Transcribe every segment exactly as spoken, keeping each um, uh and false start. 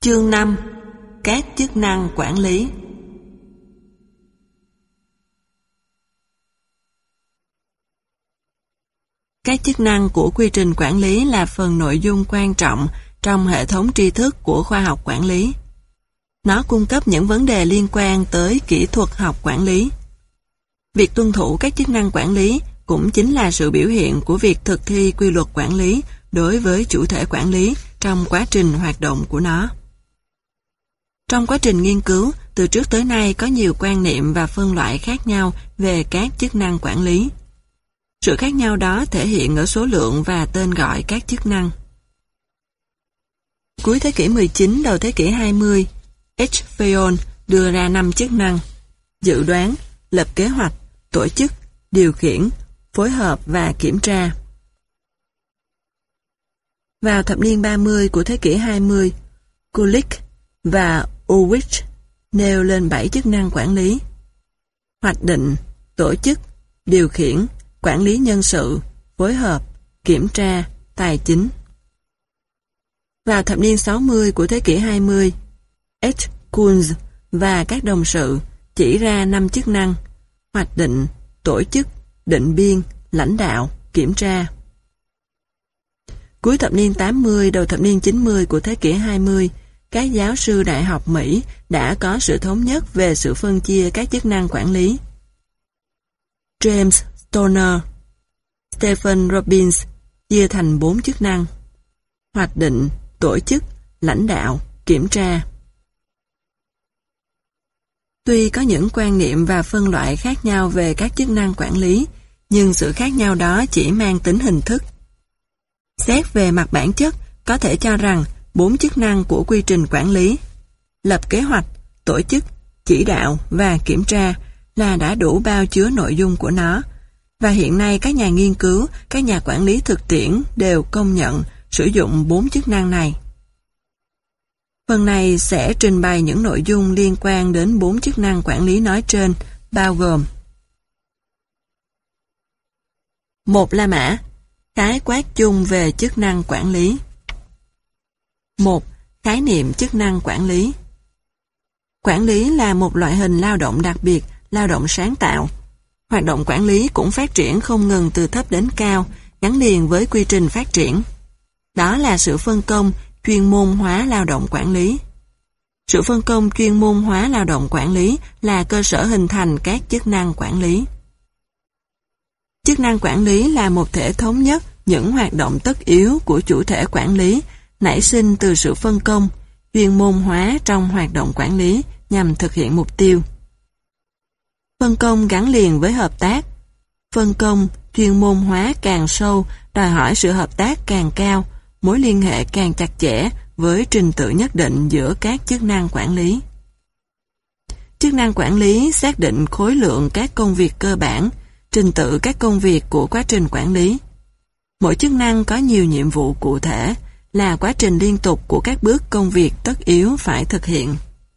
Chương năm. Các chức năng quản lý. Các chức năng của quy trình quản lý là phần nội dung quan trọng trong hệ thống tri thức của khoa học quản lý. Nó cung cấp những vấn đề liên quan tới kỹ thuật học quản lý. Việc tuân thủ các chức năng quản lý cũng chính là sự biểu hiện của việc thực thi quy luật quản lý đối với chủ thể quản lý trong quá trình hoạt động của nó. Trong quá trình nghiên cứu, từ trước tới nay có nhiều quan niệm và phân loại khác nhau về các chức năng quản lý. Sự khác nhau đó thể hiện ở số lượng và tên gọi các chức năng. Cuối thế kỷ mười chín, đầu thế kỷ hai mươi, H. Fayol đưa ra năm chức năng: dự đoán, lập kế hoạch, tổ chức, điều khiển, phối hợp và kiểm tra. Vào thập niên ba mươi của thế kỷ hai mươi, Kulik và Ulrich nêu lên bảy chức năng quản lý: hoạch định, tổ chức, điều khiển, quản lý nhân sự, phối hợp, kiểm tra, tài chính. Vào thập niên sáu mươi của thế kỷ hai mươi, H. Kunz và các đồng sự chỉ ra năm chức năng: hoạch định, tổ chức, định biên, lãnh đạo, kiểm tra. Cuối thập niên tám mươi, đầu thập niên chín mươi của thế kỷ hai mươi, các giáo sư đại học Mỹ đã có sự thống nhất về sự phân chia các chức năng quản lý. James Stoner, Stephen Robbins chia thành bốn chức năng: hoạch định, tổ chức, lãnh đạo, kiểm tra. Tuy có những quan niệm và phân loại khác nhau về các chức năng quản lý, nhưng sự khác nhau đó chỉ mang tính hình thức. Xét về mặt bản chất, có thể cho rằng bốn chức năng của quy trình quản lý, lập kế hoạch, tổ chức, chỉ đạo và kiểm tra, là đã đủ bao chứa nội dung của nó, và hiện nay các nhà nghiên cứu, các nhà quản lý thực tiễn đều công nhận sử dụng bốn chức năng này. Phần này sẽ trình bày những nội dung liên quan đến bốn chức năng quản lý nói trên, bao gồm: một. La mã, khái quát chung về chức năng quản lý. một. Khái niệm chức năng quản lý. Quản lý là một loại hình lao động đặc biệt, lao động sáng tạo. Hoạt động quản lý cũng phát triển không ngừng từ thấp đến cao, gắn liền với quy trình phát triển. Đó là sự phân công, chuyên môn hóa lao động quản lý. Sự phân công chuyên môn hóa lao động quản lý là cơ sở hình thành các chức năng quản lý. Chức năng quản lý là một thể thống nhất những hoạt động tất yếu của chủ thể quản lý, nảy sinh từ sự phân công, chuyên môn hóa trong hoạt động quản lý nhằm thực hiện mục tiêu. Phân công gắn liền với hợp tác. Phân công, chuyên môn hóa càng sâu, đòi hỏi sự hợp tác càng cao, mối liên hệ càng chặt chẽ với trình tự nhất định giữa các chức năng quản lý. Chức năng quản lý xác định khối lượng các công việc cơ bản, trình tự các công việc của quá trình quản lý. Mỗi chức năng có nhiều nhiệm vụ cụ thể, là quá trình liên tục của các bước công việc tất yếu phải thực hiện.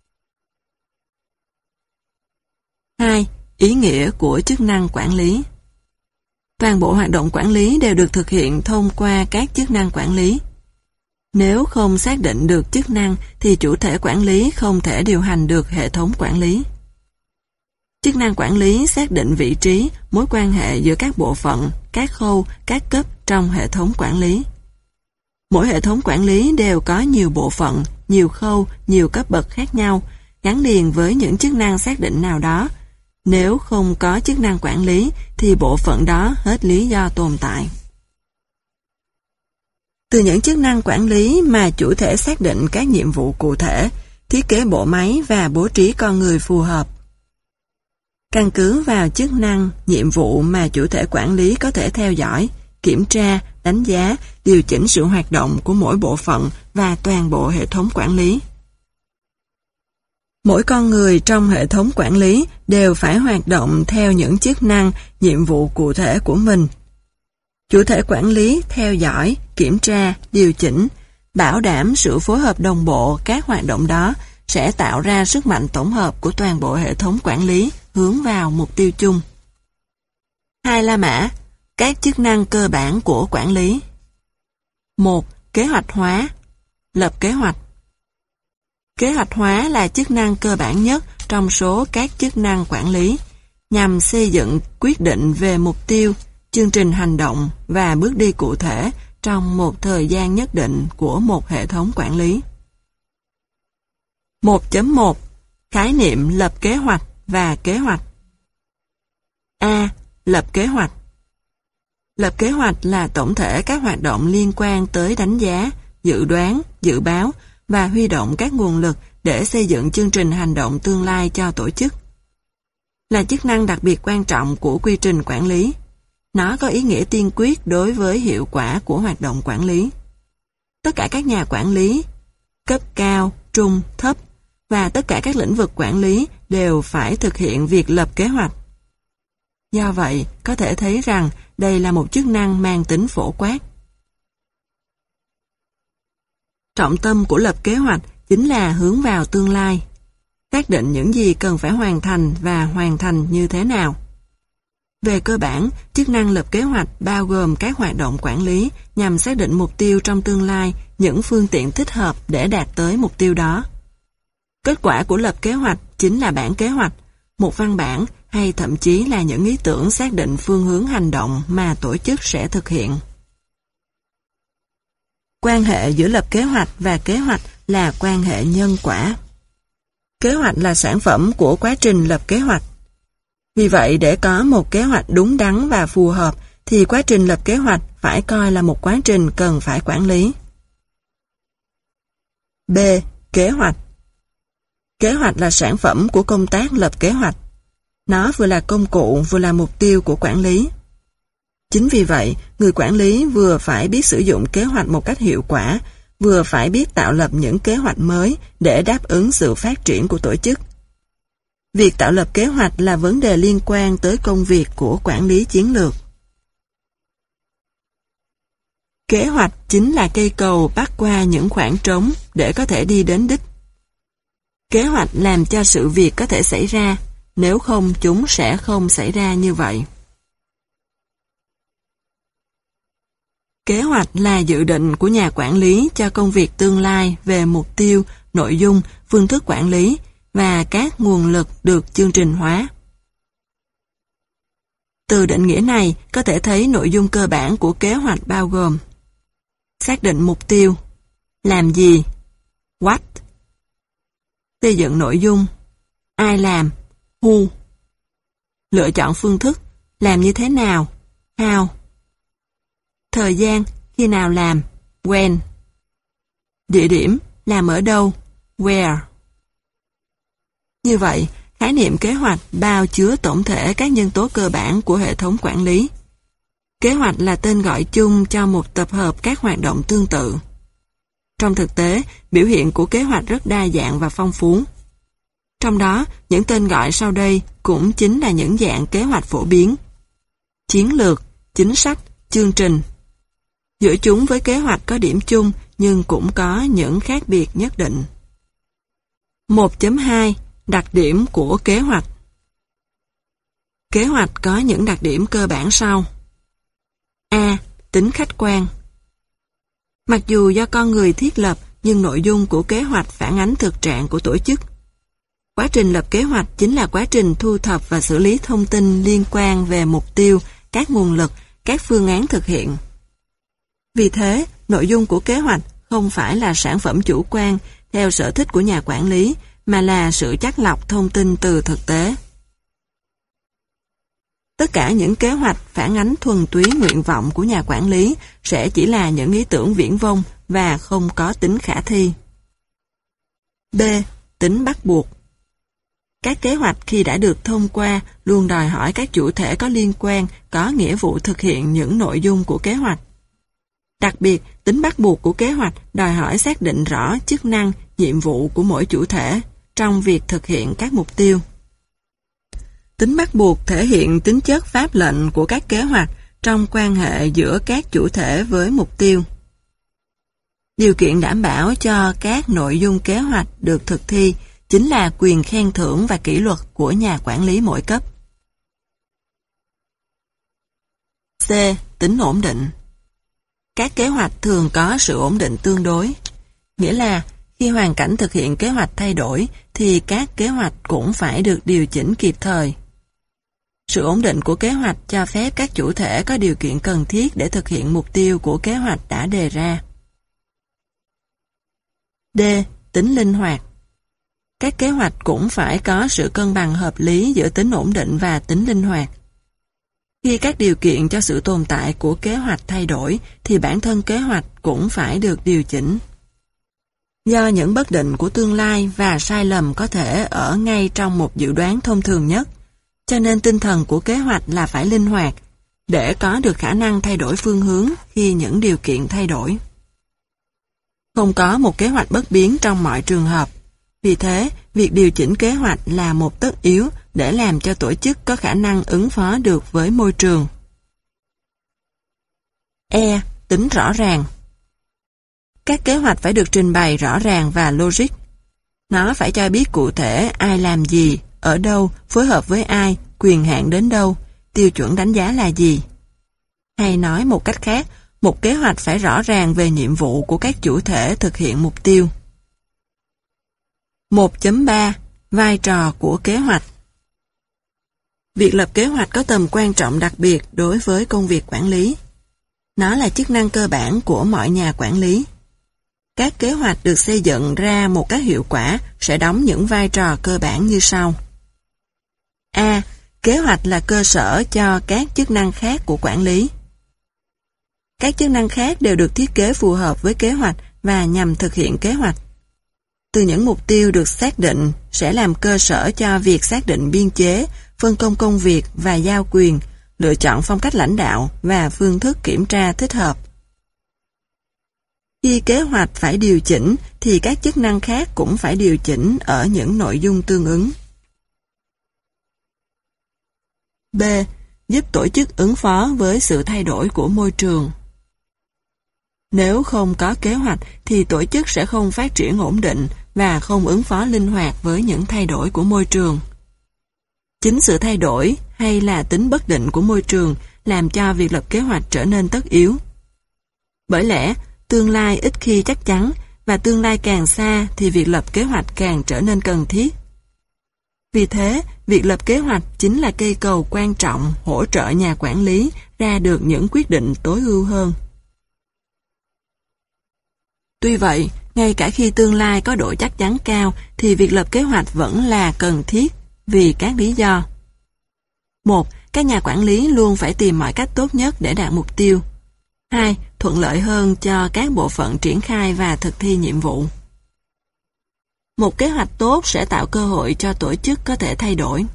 hai. Ý nghĩa của chức năng quản lý. Toàn bộ hoạt động quản lý đều được thực hiện thông qua các chức năng quản lý. Nếu không xác định được chức năng thì chủ thể quản lý không thể điều hành được hệ thống quản lý. Chức năng quản lý xác định vị trí, mối quan hệ giữa các bộ phận, các khâu, các cấp trong hệ thống quản lý. Mỗi hệ thống quản lý đều có nhiều bộ phận, nhiều khâu, nhiều cấp bậc khác nhau, gắn liền với những chức năng xác định nào đó. Nếu không có chức năng quản lý thì bộ phận đó hết lý do tồn tại. Từ những chức năng quản lý mà chủ thể xác định các nhiệm vụ cụ thể, thiết kế bộ máy và bố trí con người phù hợp. Căn cứ vào chức năng, nhiệm vụ mà chủ thể quản lý có thể theo dõi, kiểm tra, đánh giá, điều chỉnh sự hoạt động của mỗi bộ phận và toàn bộ hệ thống quản lý. Mỗi con người trong hệ thống quản lý đều phải hoạt động theo những chức năng, nhiệm vụ cụ thể của mình. Chủ thể quản lý theo dõi, kiểm tra, điều chỉnh, bảo đảm sự phối hợp đồng bộ các hoạt động đó sẽ tạo ra sức mạnh tổng hợp của toàn bộ hệ thống quản lý hướng vào mục tiêu chung. hai. La mã, các chức năng cơ bản của quản lý. một. Kế hoạch hóa, lập kế hoạch. Kế hoạch hóa là chức năng cơ bản nhất trong số các chức năng quản lý, nhằm xây dựng quyết định về mục tiêu, chương trình hành động và bước đi cụ thể trong một thời gian nhất định của một hệ thống quản lý. một chấm một. Khái niệm lập kế hoạch và kế hoạch. A. Lập kế hoạch. Lập kế hoạch là tổng thể các hoạt động liên quan tới đánh giá, dự đoán, dự báo và huy động các nguồn lực để xây dựng chương trình hành động tương lai cho tổ chức. Là chức năng đặc biệt quan trọng của quy trình quản lý. Nó có ý nghĩa tiên quyết đối với hiệu quả của hoạt động quản lý. Tất cả các nhà quản lý, cấp cao, trung, thấp và tất cả các lĩnh vực quản lý đều phải thực hiện việc lập kế hoạch. Do vậy, có thể thấy rằng đây là một chức năng mang tính phổ quát. Trọng tâm của lập kế hoạch chính là hướng vào tương lai, xác định những gì cần phải hoàn thành và hoàn thành như thế nào. Về cơ bản, chức năng lập kế hoạch bao gồm các hoạt động quản lý nhằm xác định mục tiêu trong tương lai, những phương tiện thích hợp để đạt tới mục tiêu đó. Kết quả của lập kế hoạch chính là bản kế hoạch, một văn bản hay thậm chí là những ý tưởng xác định phương hướng hành động mà tổ chức sẽ thực hiện. Quan hệ giữa lập kế hoạch và kế hoạch là quan hệ nhân quả. Kế hoạch là sản phẩm của quá trình lập kế hoạch. Vì vậy, để có một kế hoạch đúng đắn và phù hợp, thì quá trình lập kế hoạch phải coi là một quá trình cần phải quản lý. B. Kế hoạch. Kế hoạch là sản phẩm của công tác lập kế hoạch. Nó vừa là công cụ vừa là mục tiêu của quản lý. Chính vì vậy, người quản lý vừa phải biết sử dụng kế hoạch một cách hiệu quả, vừa phải biết tạo lập những kế hoạch mới để đáp ứng sự phát triển của tổ chức. Việc tạo lập kế hoạch là vấn đề liên quan tới công việc của quản lý chiến lược. Kế hoạch chính là cây cầu bắc qua những khoảng trống để có thể đi đến đích. Kế hoạch làm cho sự việc có thể xảy ra, nếu không chúng sẽ không xảy ra như vậy. Kế hoạch là dự định của nhà quản lý cho công việc tương lai về mục tiêu, nội dung, phương thức quản lý và các nguồn lực được chương trình hóa. Từ định nghĩa này có thể thấy nội dung cơ bản của kế hoạch bao gồm: xác định mục tiêu, làm gì, what, xây dựng nội dung, ai làm, who, lựa chọn phương thức, làm như thế nào, how, thời gian, khi nào làm, when, địa điểm, làm ở đâu, where. Như vậy, khái niệm kế hoạch bao chứa tổng thể các nhân tố cơ bản của hệ thống quản lý. Kế hoạch là tên gọi chung cho một tập hợp các hoạt động tương tự. Trong thực tế, biểu hiện của kế hoạch rất đa dạng và phong phú. Trong đó, những tên gọi sau đây cũng chính là những dạng kế hoạch phổ biến: chiến lược, chính sách, chương trình. Giữa chúng với kế hoạch có điểm chung nhưng cũng có những khác biệt nhất định. một chấm hai. Đặc điểm của kế hoạch. Kế hoạch có những đặc điểm cơ bản sau. A. Tính khách quan. Mặc dù do con người thiết lập, nhưng nội dung của kế hoạch phản ánh thực trạng của tổ chức. Quá trình lập kế hoạch chính là quá trình thu thập và xử lý thông tin liên quan về mục tiêu, các nguồn lực, các phương án thực hiện. Vì thế, nội dung của kế hoạch không phải là sản phẩm chủ quan theo sở thích của nhà quản lý, mà là sự chắt lọc thông tin từ thực tế. Tất cả những kế hoạch phản ánh thuần túy nguyện vọng của nhà quản lý sẽ chỉ là những ý tưởng viển vông và không có tính khả thi. B. Tính bắt buộc. Các kế hoạch khi đã được thông qua luôn đòi hỏi các chủ thể có liên quan có nghĩa vụ thực hiện những nội dung của kế hoạch. Đặc biệt, tính bắt buộc của kế hoạch đòi hỏi xác định rõ chức năng, nhiệm vụ của mỗi chủ thể trong việc thực hiện các mục tiêu. Tính bắt buộc thể hiện tính chất pháp lệnh của các kế hoạch trong quan hệ giữa các chủ thể với mục tiêu. Điều kiện đảm bảo cho các nội dung kế hoạch được thực thi chính là quyền khen thưởng và kỷ luật của nhà quản lý mỗi cấp. C. Tính ổn định. Các kế hoạch thường có sự ổn định tương đối, nghĩa là khi hoàn cảnh thực hiện kế hoạch thay đổi thì các kế hoạch cũng phải được điều chỉnh kịp thời. Sự ổn định của kế hoạch cho phép các chủ thể có điều kiện cần thiết để thực hiện mục tiêu của kế hoạch đã đề ra. D. Tính linh hoạt. Các kế hoạch cũng phải có sự cân bằng hợp lý giữa tính ổn định và tính linh hoạt. Khi các điều kiện cho sự tồn tại của kế hoạch thay đổi thì bản thân kế hoạch cũng phải được điều chỉnh. Do những bất định của tương lai và sai lầm có thể ở ngay trong một dự đoán thông thường nhất, cho nên tinh thần của kế hoạch là phải linh hoạt, để có được khả năng thay đổi phương hướng khi những điều kiện thay đổi. Không có một kế hoạch bất biến trong mọi trường hợp. Vì thế, việc điều chỉnh kế hoạch là một tất yếu để làm cho tổ chức có khả năng ứng phó được với môi trường. E. Tính rõ ràng. Các kế hoạch phải được trình bày rõ ràng và logic. Nó phải cho biết cụ thể ai làm gì, ở đâu, phối hợp với ai, quyền hạn đến đâu, tiêu chuẩn đánh giá là gì. Hay nói một cách khác, một kế hoạch phải rõ ràng về nhiệm vụ của các chủ thể thực hiện mục tiêu. một chấm ba. Vai trò của kế hoạch. Việc lập kế hoạch có tầm quan trọng đặc biệt đối với công việc quản lý. Nó là chức năng cơ bản của mọi nhà quản lý. Các kế hoạch được xây dựng ra một cách hiệu quả sẽ đóng những vai trò cơ bản như sau. A. Kế hoạch là cơ sở cho các chức năng khác của quản lý. Các chức năng khác đều được thiết kế phù hợp với kế hoạch và nhằm thực hiện kế hoạch. Từ những mục tiêu được xác định sẽ làm cơ sở cho việc xác định biên chế, phân công công việc và giao quyền, lựa chọn phong cách lãnh đạo và phương thức kiểm tra thích hợp. Khi kế hoạch phải điều chỉnh thì các chức năng khác cũng phải điều chỉnh ở những nội dung tương ứng. B. Giúp tổ chức ứng phó với sự thay đổi của môi trường. Nếu không có kế hoạch thì tổ chức sẽ không phát triển ổn định và không ứng phó linh hoạt với những thay đổi của môi trường. Chính sự thay đổi hay là tính bất định của môi trường làm cho việc lập kế hoạch trở nên tất yếu. Bởi lẽ, tương lai ít khi chắc chắn và tương lai càng xa thì việc lập kế hoạch càng trở nên cần thiết. Vì thế, việc lập kế hoạch chính là cây cầu quan trọng hỗ trợ nhà quản lý ra được những quyết định tối ưu hơn. Tuy vậy, ngay cả khi tương lai có độ chắc chắn cao thì việc lập kế hoạch vẫn là cần thiết vì các lý do. Một. Các nhà quản lý luôn phải tìm mọi cách tốt nhất để đạt mục tiêu. Hai. Thuận lợi hơn cho các bộ phận triển khai và thực thi nhiệm vụ. Một kế hoạch tốt sẽ tạo cơ hội cho tổ chức có thể thay đổi.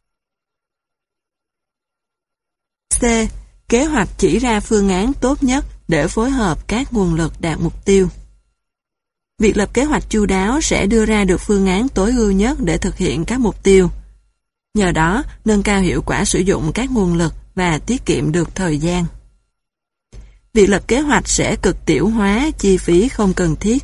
C. Kế hoạch chỉ ra phương án tốt nhất để phối hợp các nguồn lực đạt mục tiêu. Việc lập kế hoạch chu đáo sẽ đưa ra được phương án tối ưu nhất để thực hiện các mục tiêu. Nhờ đó, nâng cao hiệu quả sử dụng các nguồn lực và tiết kiệm được thời gian. Việc lập kế hoạch sẽ cực tiểu hóa chi phí không cần thiết.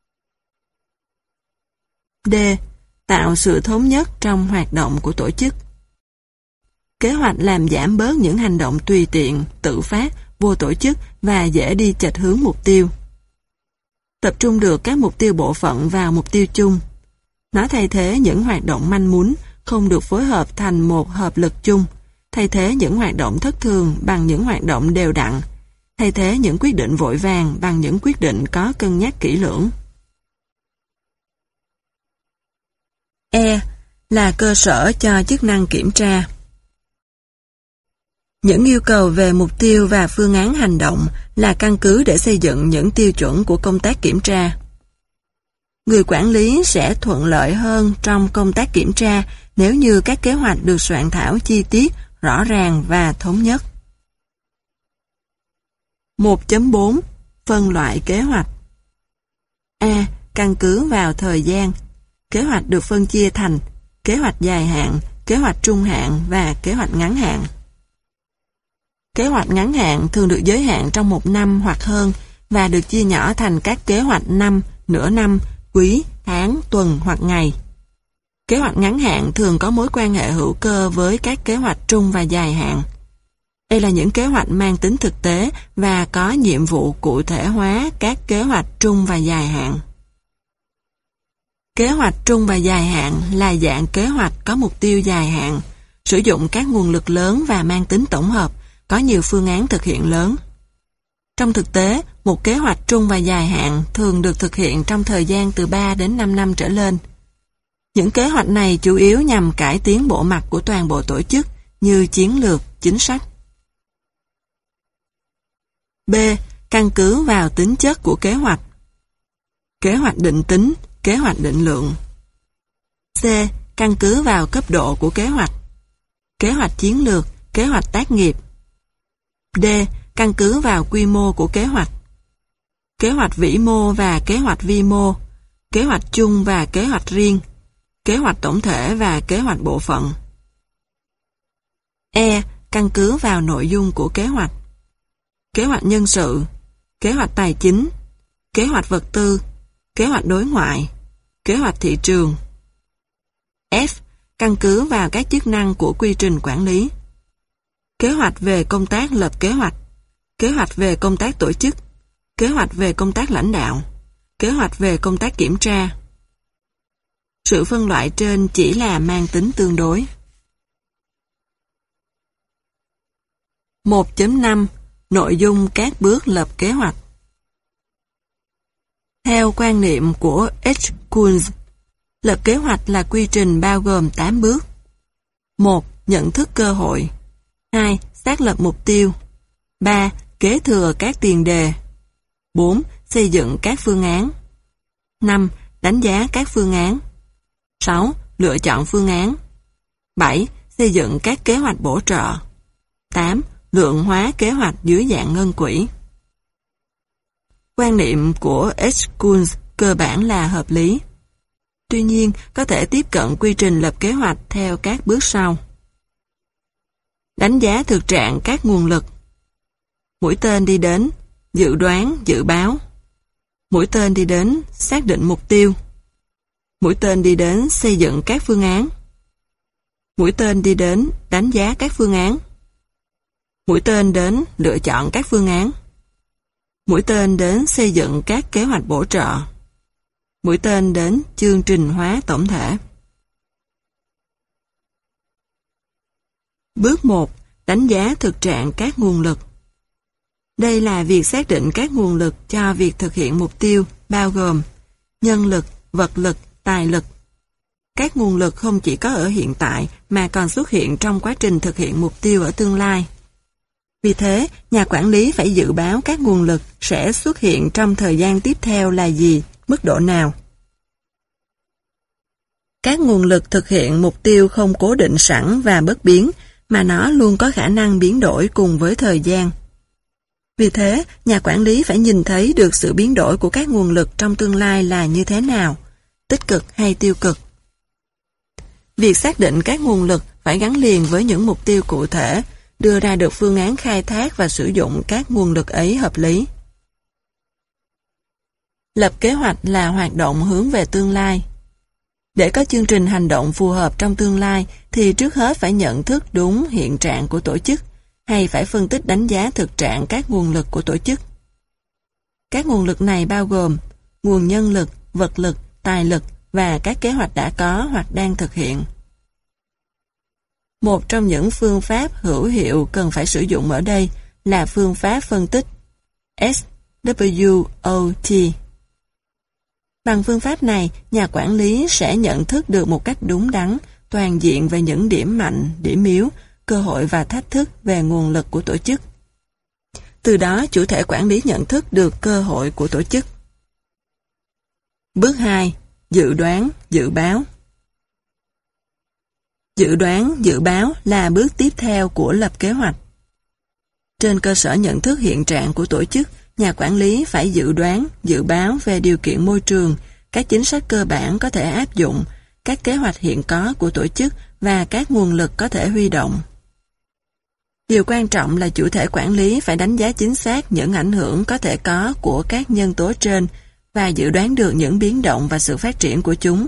D. Tạo sự thống nhất trong hoạt động của tổ chức. Kế hoạch làm giảm bớt những hành động tùy tiện, tự phát, vô tổ chức và dễ đi chệch hướng mục tiêu. Tập trung được các mục tiêu bộ phận vào mục tiêu chung. Nó thay thế những hoạt động manh mún, không được phối hợp thành một hợp lực chung, thay thế những hoạt động thất thường bằng những hoạt động đều đặn, thay thế những quyết định vội vàng bằng những quyết định có cân nhắc kỹ lưỡng. E. Là cơ sở cho chức năng kiểm tra. Những yêu cầu về mục tiêu và phương án hành động là căn cứ để xây dựng những tiêu chuẩn của công tác kiểm tra. Người quản lý sẽ thuận lợi hơn trong công tác kiểm tra nếu như các kế hoạch được soạn thảo chi tiết, rõ ràng và thống nhất. một chấm bốn. Phân loại kế hoạch. A. Căn cứ vào thời gian. Kế hoạch được phân chia thành kế hoạch dài hạn, kế hoạch trung hạn và kế hoạch ngắn hạn. Kế hoạch ngắn hạn thường được giới hạn trong một năm hoặc hơn và được chia nhỏ thành các kế hoạch năm, nửa năm, quý, tháng, tuần hoặc ngày. Kế hoạch ngắn hạn thường có mối quan hệ hữu cơ với các kế hoạch trung và dài hạn. Đây là những kế hoạch mang tính thực tế và có nhiệm vụ cụ thể hóa các kế hoạch trung và dài hạn. Kế hoạch trung và dài hạn là dạng kế hoạch có mục tiêu dài hạn, sử dụng các nguồn lực lớn và mang tính tổng hợp, có nhiều phương án thực hiện lớn. Trong thực tế, một kế hoạch trung và dài hạn thường được thực hiện trong thời gian từ ba đến năm năm trở lên. Những kế hoạch này chủ yếu nhằm cải tiến bộ mặt của toàn bộ tổ chức như chiến lược, chính sách. B. Căn cứ vào tính chất của kế hoạch. Kế hoạch định tính, kế hoạch định lượng. C. Căn cứ vào cấp độ của kế hoạch. Kế hoạch chiến lược, kế hoạch tác nghiệp. D. Căn cứ vào quy mô của kế hoạch. Kế hoạch vĩ mô và kế hoạch vi mô. Kế hoạch chung và kế hoạch riêng. Kế hoạch tổng thể và kế hoạch bộ phận. E. Căn cứ vào nội dung của kế hoạch. Kế hoạch nhân sự, kế hoạch tài chính, kế hoạch vật tư, kế hoạch đối ngoại, kế hoạch thị trường. F. Căn cứ vào các chức năng của quy trình quản lý. Kế hoạch về công tác lập kế hoạch, kế hoạch về công tác tổ chức, kế hoạch về công tác lãnh đạo, kế hoạch về công tác kiểm tra. Sự phân loại trên chỉ là mang tính tương đối. một chấm năm. Nội dung các bước lập kế hoạch. Theo quan niệm của H. Kuhn, lập kế hoạch là quy trình bao gồm tám bước. một. Nhận thức cơ hội. hai. Xác lập mục tiêu. ba. Kế thừa các tiền đề. bốn. Xây dựng các phương án. năm. Đánh giá các phương án. sáu. Lựa chọn phương án. bảy. Xây dựng các kế hoạch bổ trợ. tám. Lượng hóa kế hoạch dưới dạng ngân quỹ. Quan niệm của H. Kuhn cơ bản là hợp lý. Tuy nhiên, có thể tiếp cận quy trình lập kế hoạch theo các bước sau. Đánh giá thực trạng các nguồn lực. Mũi tên đi đến, dự đoán, dự báo. Mũi tên đi đến, xác định mục tiêu. Mũi tên đi đến, xây dựng các phương án. Mũi tên đi đến, đánh giá các phương án. Mũi tên đến, lựa chọn các phương án. Mũi tên đến, xây dựng các kế hoạch bổ trợ. Mũi tên đến, chương trình hóa tổng thể. Bước một. Đánh giá thực trạng các nguồn lực. Đây là việc xác định các nguồn lực cho việc thực hiện mục tiêu, bao gồm nhân lực, vật lực, tài lực. Các nguồn lực không chỉ có ở hiện tại mà còn xuất hiện trong quá trình thực hiện mục tiêu ở tương lai. Vì thế, nhà quản lý phải dự báo các nguồn lực sẽ xuất hiện trong thời gian tiếp theo là gì, mức độ nào. Các nguồn lực thực hiện mục tiêu không cố định sẵn và bất biến, mà nó luôn có khả năng biến đổi cùng với thời gian. Vì thế, nhà quản lý phải nhìn thấy được sự biến đổi của các nguồn lực trong tương lai là như thế nào, tích cực hay tiêu cực. Việc xác định các nguồn lực phải gắn liền với những mục tiêu cụ thể, đưa ra được phương án khai thác và sử dụng các nguồn lực ấy hợp lý. Lập kế hoạch là hoạt động hướng về tương lai. Để có chương trình hành động phù hợp trong tương lai thì trước hết phải nhận thức đúng hiện trạng của tổ chức, hay phải phân tích đánh giá thực trạng các nguồn lực của tổ chức. Các nguồn lực này bao gồm nguồn nhân lực, vật lực, tài lực và các kế hoạch đã có hoặc đang thực hiện. Một trong những phương pháp hữu hiệu cần phải sử dụng ở đây là phương pháp phân tích S W O T. Bằng phương pháp này, nhà quản lý sẽ nhận thức được một cách đúng đắn, toàn diện về những điểm mạnh, điểm yếu, cơ hội và thách thức về nguồn lực của tổ chức. Từ đó, chủ thể quản lý nhận thức được cơ hội của tổ chức. Bước hai. Dự đoán, dự báo. Dự đoán, dự báo là bước tiếp theo của lập kế hoạch. Trên cơ sở nhận thức hiện trạng của tổ chức, nhà quản lý phải dự đoán, dự báo về điều kiện môi trường, các chính sách cơ bản có thể áp dụng, các kế hoạch hiện có của tổ chức và các nguồn lực có thể huy động. Điều quan trọng là chủ thể quản lý phải đánh giá chính xác những ảnh hưởng có thể có của các nhân tố trên và dự đoán được những biến động và sự phát triển của chúng.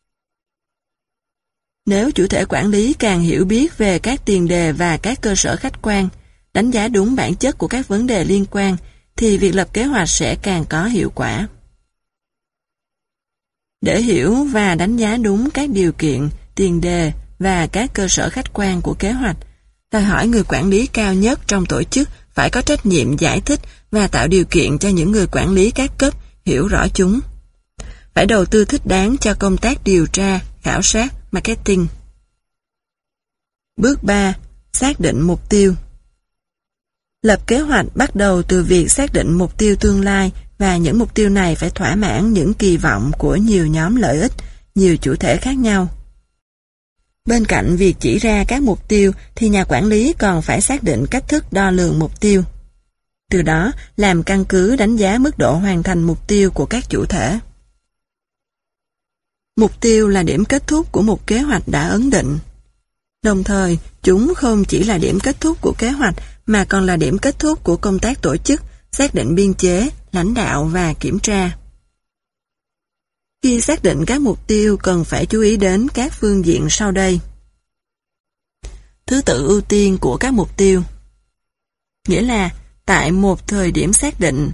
Nếu chủ thể quản lý càng hiểu biết về các tiền đề và các cơ sở khách quan, đánh giá đúng bản chất của các vấn đề liên quan, thì việc lập kế hoạch sẽ càng có hiệu quả. Để hiểu và đánh giá đúng các điều kiện, tiền đề và các cơ sở khách quan của kế hoạch, đòi hỏi người quản lý cao nhất trong tổ chức phải có trách nhiệm giải thích và tạo điều kiện cho những người quản lý các cấp hiểu rõ chúng. Phải đầu tư thích đáng cho công tác điều tra, khảo sát, marketing. Bước ba. Xác định mục tiêu. Lập kế hoạch bắt đầu từ việc xác định mục tiêu tương lai và những mục tiêu này phải thỏa mãn những kỳ vọng của nhiều nhóm lợi ích, nhiều chủ thể khác nhau. Bên cạnh việc chỉ ra các mục tiêu thì nhà quản lý còn phải xác định cách thức đo lường mục tiêu. Từ đó làm căn cứ đánh giá mức độ hoàn thành mục tiêu của các chủ thể. Mục tiêu là điểm kết thúc của một kế hoạch đã ấn định. Đồng thời, chúng không chỉ là điểm kết thúc của kế hoạch mà còn là điểm kết thúc của công tác tổ chức, xác định biên chế, lãnh đạo và kiểm tra. Khi xác định các mục tiêu cần phải chú ý đến các phương diện sau đây. Thứ tự ưu tiên của các mục tiêu. Nghĩa là, tại một thời điểm xác định,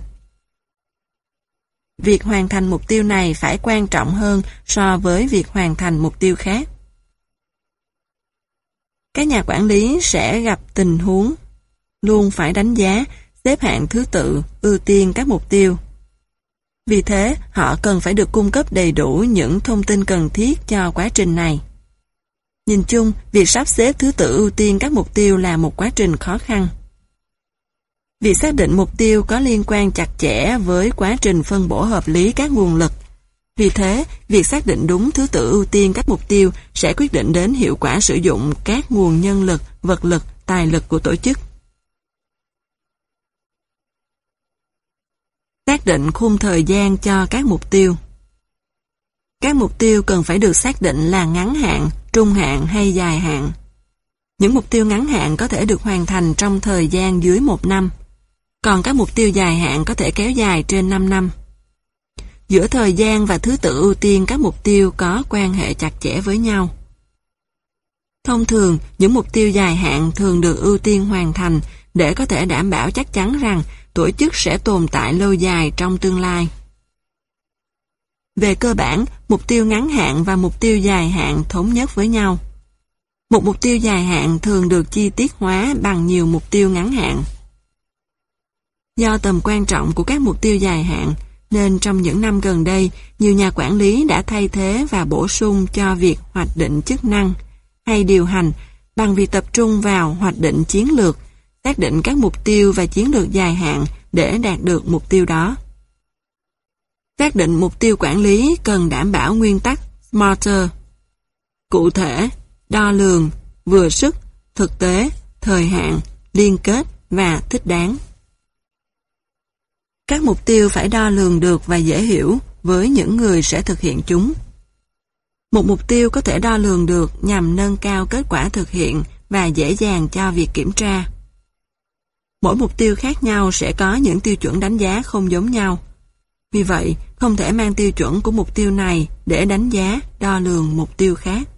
việc hoàn thành mục tiêu này phải quan trọng hơn so với việc hoàn thành mục tiêu khác. Các nhà quản lý sẽ gặp tình huống, luôn phải đánh giá, xếp hạng thứ tự, ưu tiên các mục tiêu. Vì thế, họ cần phải được cung cấp đầy đủ những thông tin cần thiết cho quá trình này. Nhìn chung, việc sắp xếp thứ tự ưu tiên các mục tiêu là một quá trình khó khăn. Việc xác định mục tiêu có liên quan chặt chẽ với quá trình phân bổ hợp lý các nguồn lực. Vì thế, việc xác định đúng thứ tự ưu tiên các mục tiêu sẽ quyết định đến hiệu quả sử dụng các nguồn nhân lực, vật lực, tài lực của tổ chức. Xác định khung thời gian cho các mục tiêu. Các mục tiêu cần phải được xác định là ngắn hạn, trung hạn hay dài hạn. Những mục tiêu ngắn hạn có thể được hoàn thành trong thời gian dưới một năm, còn các mục tiêu dài hạn có thể kéo dài trên năm năm. Giữa thời gian và thứ tự ưu tiên các mục tiêu có quan hệ chặt chẽ với nhau. Thông thường, những mục tiêu dài hạn thường được ưu tiên hoàn thành để có thể đảm bảo chắc chắn rằng tổ chức sẽ tồn tại lâu dài trong tương lai. Về cơ bản, mục tiêu ngắn hạn và mục tiêu dài hạn thống nhất với nhau. Một mục tiêu dài hạn thường được chi tiết hóa bằng nhiều mục tiêu ngắn hạn. Do tầm quan trọng của các mục tiêu dài hạn, nên trong những năm gần đây, nhiều nhà quản lý đã thay thế và bổ sung cho việc hoạch định chức năng hay điều hành bằng việc tập trung vào hoạch định chiến lược, xác định các mục tiêu và chiến lược dài hạn để đạt được mục tiêu đó. Xác định mục tiêu quản lý cần đảm bảo nguyên tắc SMARTER. Cụ thể, đo lường, vừa sức, thực tế, thời hạn, liên kết và thích đáng. Các mục tiêu phải đo lường được và dễ hiểu với những người sẽ thực hiện chúng. Một mục tiêu có thể đo lường được nhằm nâng cao kết quả thực hiện và dễ dàng cho việc kiểm tra. Mỗi mục tiêu khác nhau sẽ có những tiêu chuẩn đánh giá không giống nhau. Vì vậy, không thể mang tiêu chuẩn của mục tiêu này để đánh giá, đo lường mục tiêu khác.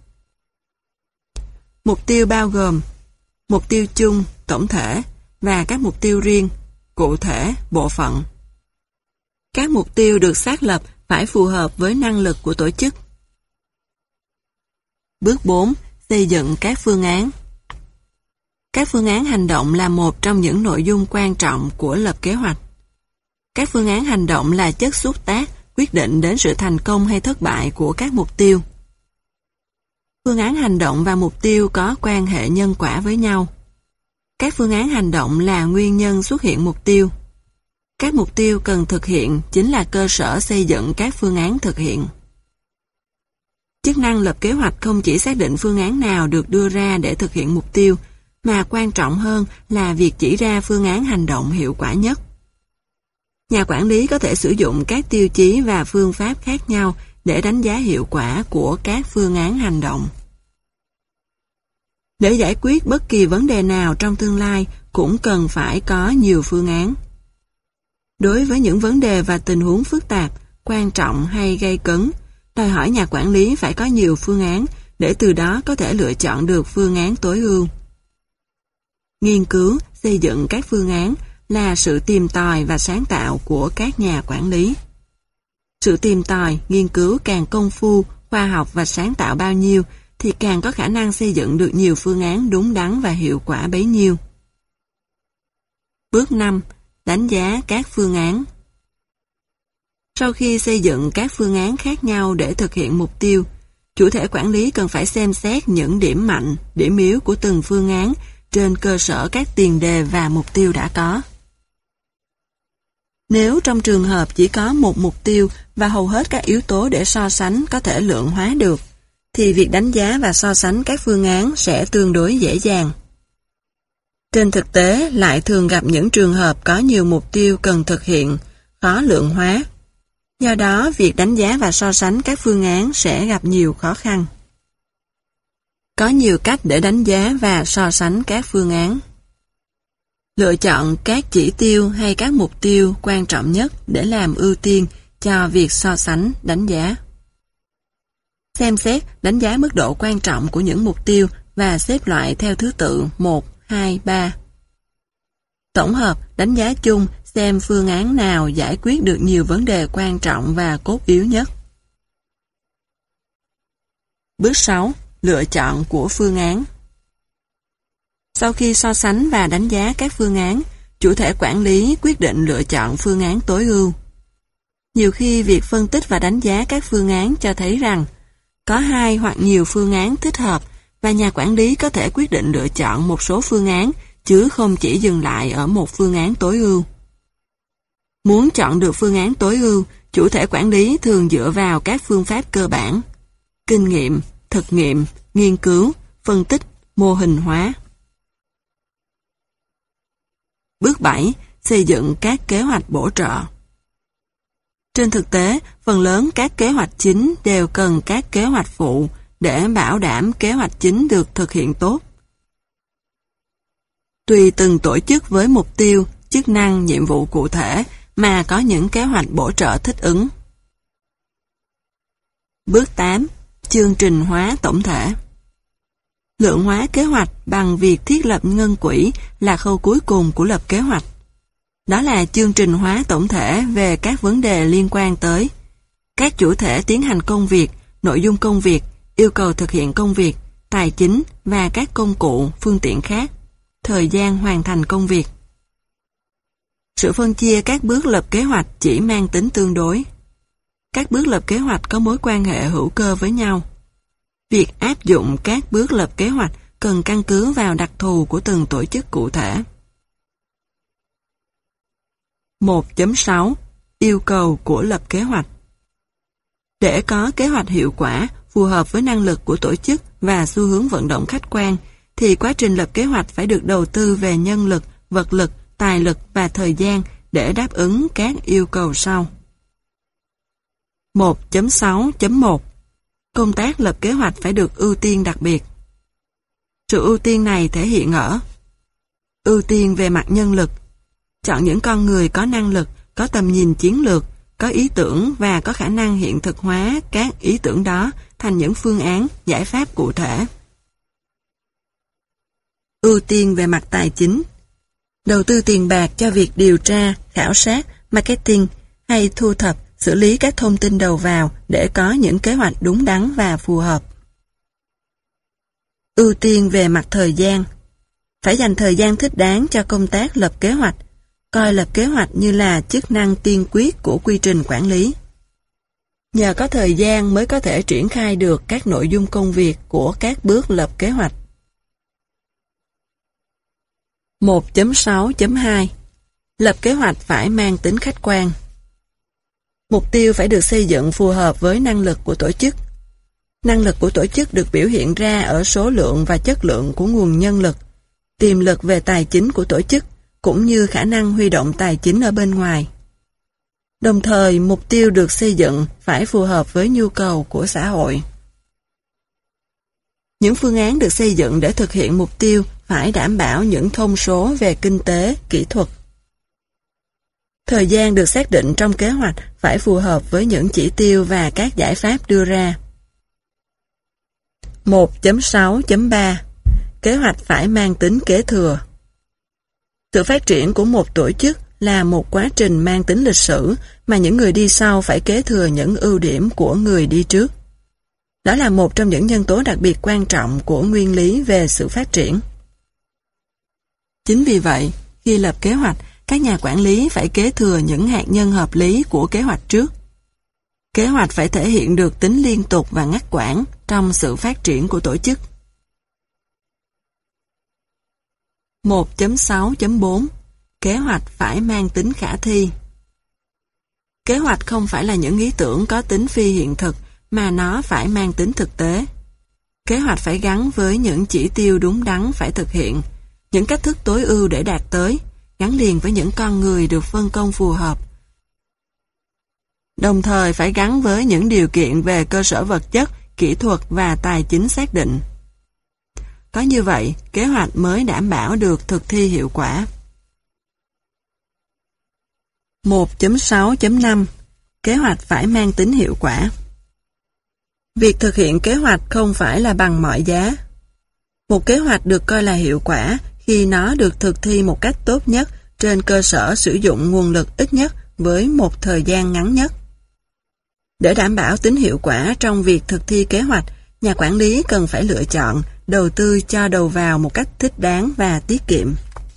Mục tiêu bao gồm mục tiêu chung, tổng thể và các mục tiêu riêng, cụ thể, bộ phận. Các mục tiêu được xác lập phải phù hợp với năng lực của tổ chức. Bước bốn. Xây dựng các phương án. Các phương án hành động là một trong những nội dung quan trọng của lập kế hoạch. Các phương án hành động là chất xúc tác quyết định đến sự thành công hay thất bại của các mục tiêu. Phương án hành động và mục tiêu có quan hệ nhân quả với nhau. Các phương án hành động là nguyên nhân xuất hiện mục tiêu. Các mục tiêu cần thực hiện chính là cơ sở xây dựng các phương án thực hiện. Chức năng lập kế hoạch không chỉ xác định phương án nào được đưa ra để thực hiện mục tiêu, mà quan trọng hơn là việc chỉ ra phương án hành động hiệu quả nhất. Nhà quản lý có thể sử dụng các tiêu chí và phương pháp khác nhau để đánh giá hiệu quả của các phương án hành động. Để giải quyết bất kỳ vấn đề nào trong tương lai cũng cần phải có nhiều phương án. Đối với những vấn đề và tình huống phức tạp, quan trọng hay gây cấn, đòi hỏi nhà quản lý phải có nhiều phương án để từ đó có thể lựa chọn được phương án tối ưu. Nghiên cứu, xây dựng các phương án là sự tìm tòi và sáng tạo của các nhà quản lý. Sự tìm tòi, nghiên cứu càng công phu, khoa học và sáng tạo bao nhiêu, thì càng có khả năng xây dựng được nhiều phương án đúng đắn và hiệu quả bấy nhiêu. Bước năm. Đánh giá các phương án. Sau khi xây dựng các phương án khác nhau để thực hiện mục tiêu, chủ thể quản lý cần phải xem xét những điểm mạnh, điểm yếu của từng phương án trên cơ sở các tiền đề và mục tiêu đã có. Nếu trong trường hợp chỉ có một mục tiêu và hầu hết các yếu tố để so sánh có thể lượng hóa được, thì việc đánh giá và so sánh các phương án sẽ tương đối dễ dàng. Trên thực tế, lại thường gặp những trường hợp có nhiều mục tiêu cần thực hiện, khó lượng hóa. Do đó, việc đánh giá và so sánh các phương án sẽ gặp nhiều khó khăn. Có nhiều cách để đánh giá và so sánh các phương án. Lựa chọn các chỉ tiêu hay các mục tiêu quan trọng nhất để làm ưu tiên cho việc so sánh, đánh giá. Xem xét, đánh giá mức độ quan trọng của những mục tiêu và xếp loại theo thứ tự một, hai, ba. Tổng hợp, đánh giá chung xem phương án nào giải quyết được nhiều vấn đề quan trọng và cốt yếu nhất. Bước sáu. Lựa chọn của phương án. Sau khi so sánh và đánh giá các phương án, chủ thể quản lý quyết định lựa chọn phương án tối ưu. Nhiều khi việc phân tích và đánh giá các phương án cho thấy rằng có hai hoặc nhiều phương án thích hợp và nhà quản lý có thể quyết định lựa chọn một số phương án chứ không chỉ dừng lại ở một phương án tối ưu. Muốn chọn được phương án tối ưu, chủ thể quản lý thường dựa vào các phương pháp cơ bản: kinh nghiệm, thực nghiệm, nghiên cứu, phân tích, mô hình hóa. Bước bảy. Xây dựng các kế hoạch bổ trợ. Trên thực tế, phần lớn các kế hoạch chính đều cần các kế hoạch phụ để bảo đảm kế hoạch chính được thực hiện tốt. Tùy từng tổ chức với mục tiêu, chức năng, nhiệm vụ cụ thể mà có những kế hoạch bổ trợ thích ứng. Bước tám. Chương trình hóa tổng thể. Lượng hóa kế hoạch bằng việc thiết lập ngân quỹ là khâu cuối cùng của lập kế hoạch. Đó là chương trình hóa tổng thể về các vấn đề liên quan tới các chủ thể tiến hành công việc, nội dung công việc, yêu cầu thực hiện công việc, tài chính và các công cụ, phương tiện khác, thời gian hoàn thành công việc. Sự phân chia các bước lập kế hoạch chỉ mang tính tương đối. Các bước lập kế hoạch có mối quan hệ hữu cơ với nhau. Việc áp dụng các bước lập kế hoạch cần căn cứ vào đặc thù của từng tổ chức cụ thể. một chấm sáu. Yêu cầu của lập kế hoạch. Để có kế hoạch hiệu quả, phù hợp với năng lực của tổ chức và xu hướng vận động khách quan, thì quá trình lập kế hoạch phải được đầu tư về nhân lực, vật lực, tài lực và thời gian để đáp ứng các yêu cầu sau. một chấm sáu chấm một. Công tác lập kế hoạch phải được ưu tiên đặc biệt. Sự ưu tiên này thể hiện ở ưu tiên về mặt nhân lực, chọn những con người có năng lực, có tầm nhìn chiến lược, có ý tưởng và có khả năng hiện thực hóa các ý tưởng đó thành những phương án, giải pháp cụ thể. Ưu tiên về mặt tài chính. Đầu tư tiền bạc cho việc điều tra, khảo sát, marketing hay thu thập, xử lý các thông tin đầu vào để có những kế hoạch đúng đắn và phù hợp. Ưu tiên về mặt thời gian. Phải dành thời gian thích đáng cho công tác lập kế hoạch, coi lập kế hoạch như là chức năng tiên quyết của quy trình quản lý. Nhờ có thời gian mới có thể triển khai được các nội dung công việc của các bước lập kế hoạch. một chấm sáu chấm hai. Lập kế hoạch phải mang tính khách quan. Mục tiêu phải được xây dựng phù hợp với năng lực của tổ chức. Năng lực của tổ chức được biểu hiện ra ở số lượng và chất lượng của nguồn nhân lực, tiềm lực về tài chính của tổ chức, cũng như khả năng huy động tài chính ở bên ngoài. Đồng thời, mục tiêu được xây dựng phải phù hợp với nhu cầu của xã hội. Những phương án được xây dựng để thực hiện mục tiêu phải đảm bảo những thông số về kinh tế, kỹ thuật. Thời gian được xác định trong kế hoạch phải phù hợp với những chỉ tiêu và các giải pháp đưa ra. một chấm sáu chấm ba. Kế hoạch phải mang tính kế thừa. Sự phát triển của một tổ chức là một quá trình mang tính lịch sử mà những người đi sau phải kế thừa những ưu điểm của người đi trước. Đó là một trong những nhân tố đặc biệt quan trọng của nguyên lý về sự phát triển. Chính vì vậy, khi lập kế hoạch, các nhà quản lý phải kế thừa những hạt nhân hợp lý của kế hoạch trước. Kế hoạch phải thể hiện được tính liên tục và ngắt quãng trong sự phát triển của tổ chức. một chấm sáu chấm bốn Kế hoạch phải mang tính khả thi. Kế hoạch không phải là những ý tưởng có tính phi hiện thực, mà nó phải mang tính thực tế. Kế hoạch phải gắn với những chỉ tiêu đúng đắn phải thực hiện, những cách thức tối ưu để đạt tới, gắn liền với những con người được phân công phù hợp. Đồng thời phải gắn với những điều kiện về cơ sở vật chất, kỹ thuật và tài chính xác định. Có như vậy, kế hoạch mới đảm bảo được thực thi hiệu quả. một chấm sáu chấm năm Kế hoạch phải mang tính hiệu quả. Việc thực hiện kế hoạch không phải là bằng mọi giá. Một kế hoạch được coi là hiệu quả khi nó được thực thi một cách tốt nhất trên cơ sở sử dụng nguồn lực ít nhất với một thời gian ngắn nhất. Để đảm bảo tính hiệu quả trong việc thực thi kế hoạch, nhà quản lý cần phải lựa chọn, đầu tư cho đầu vào một cách thích đáng và tiết kiệm.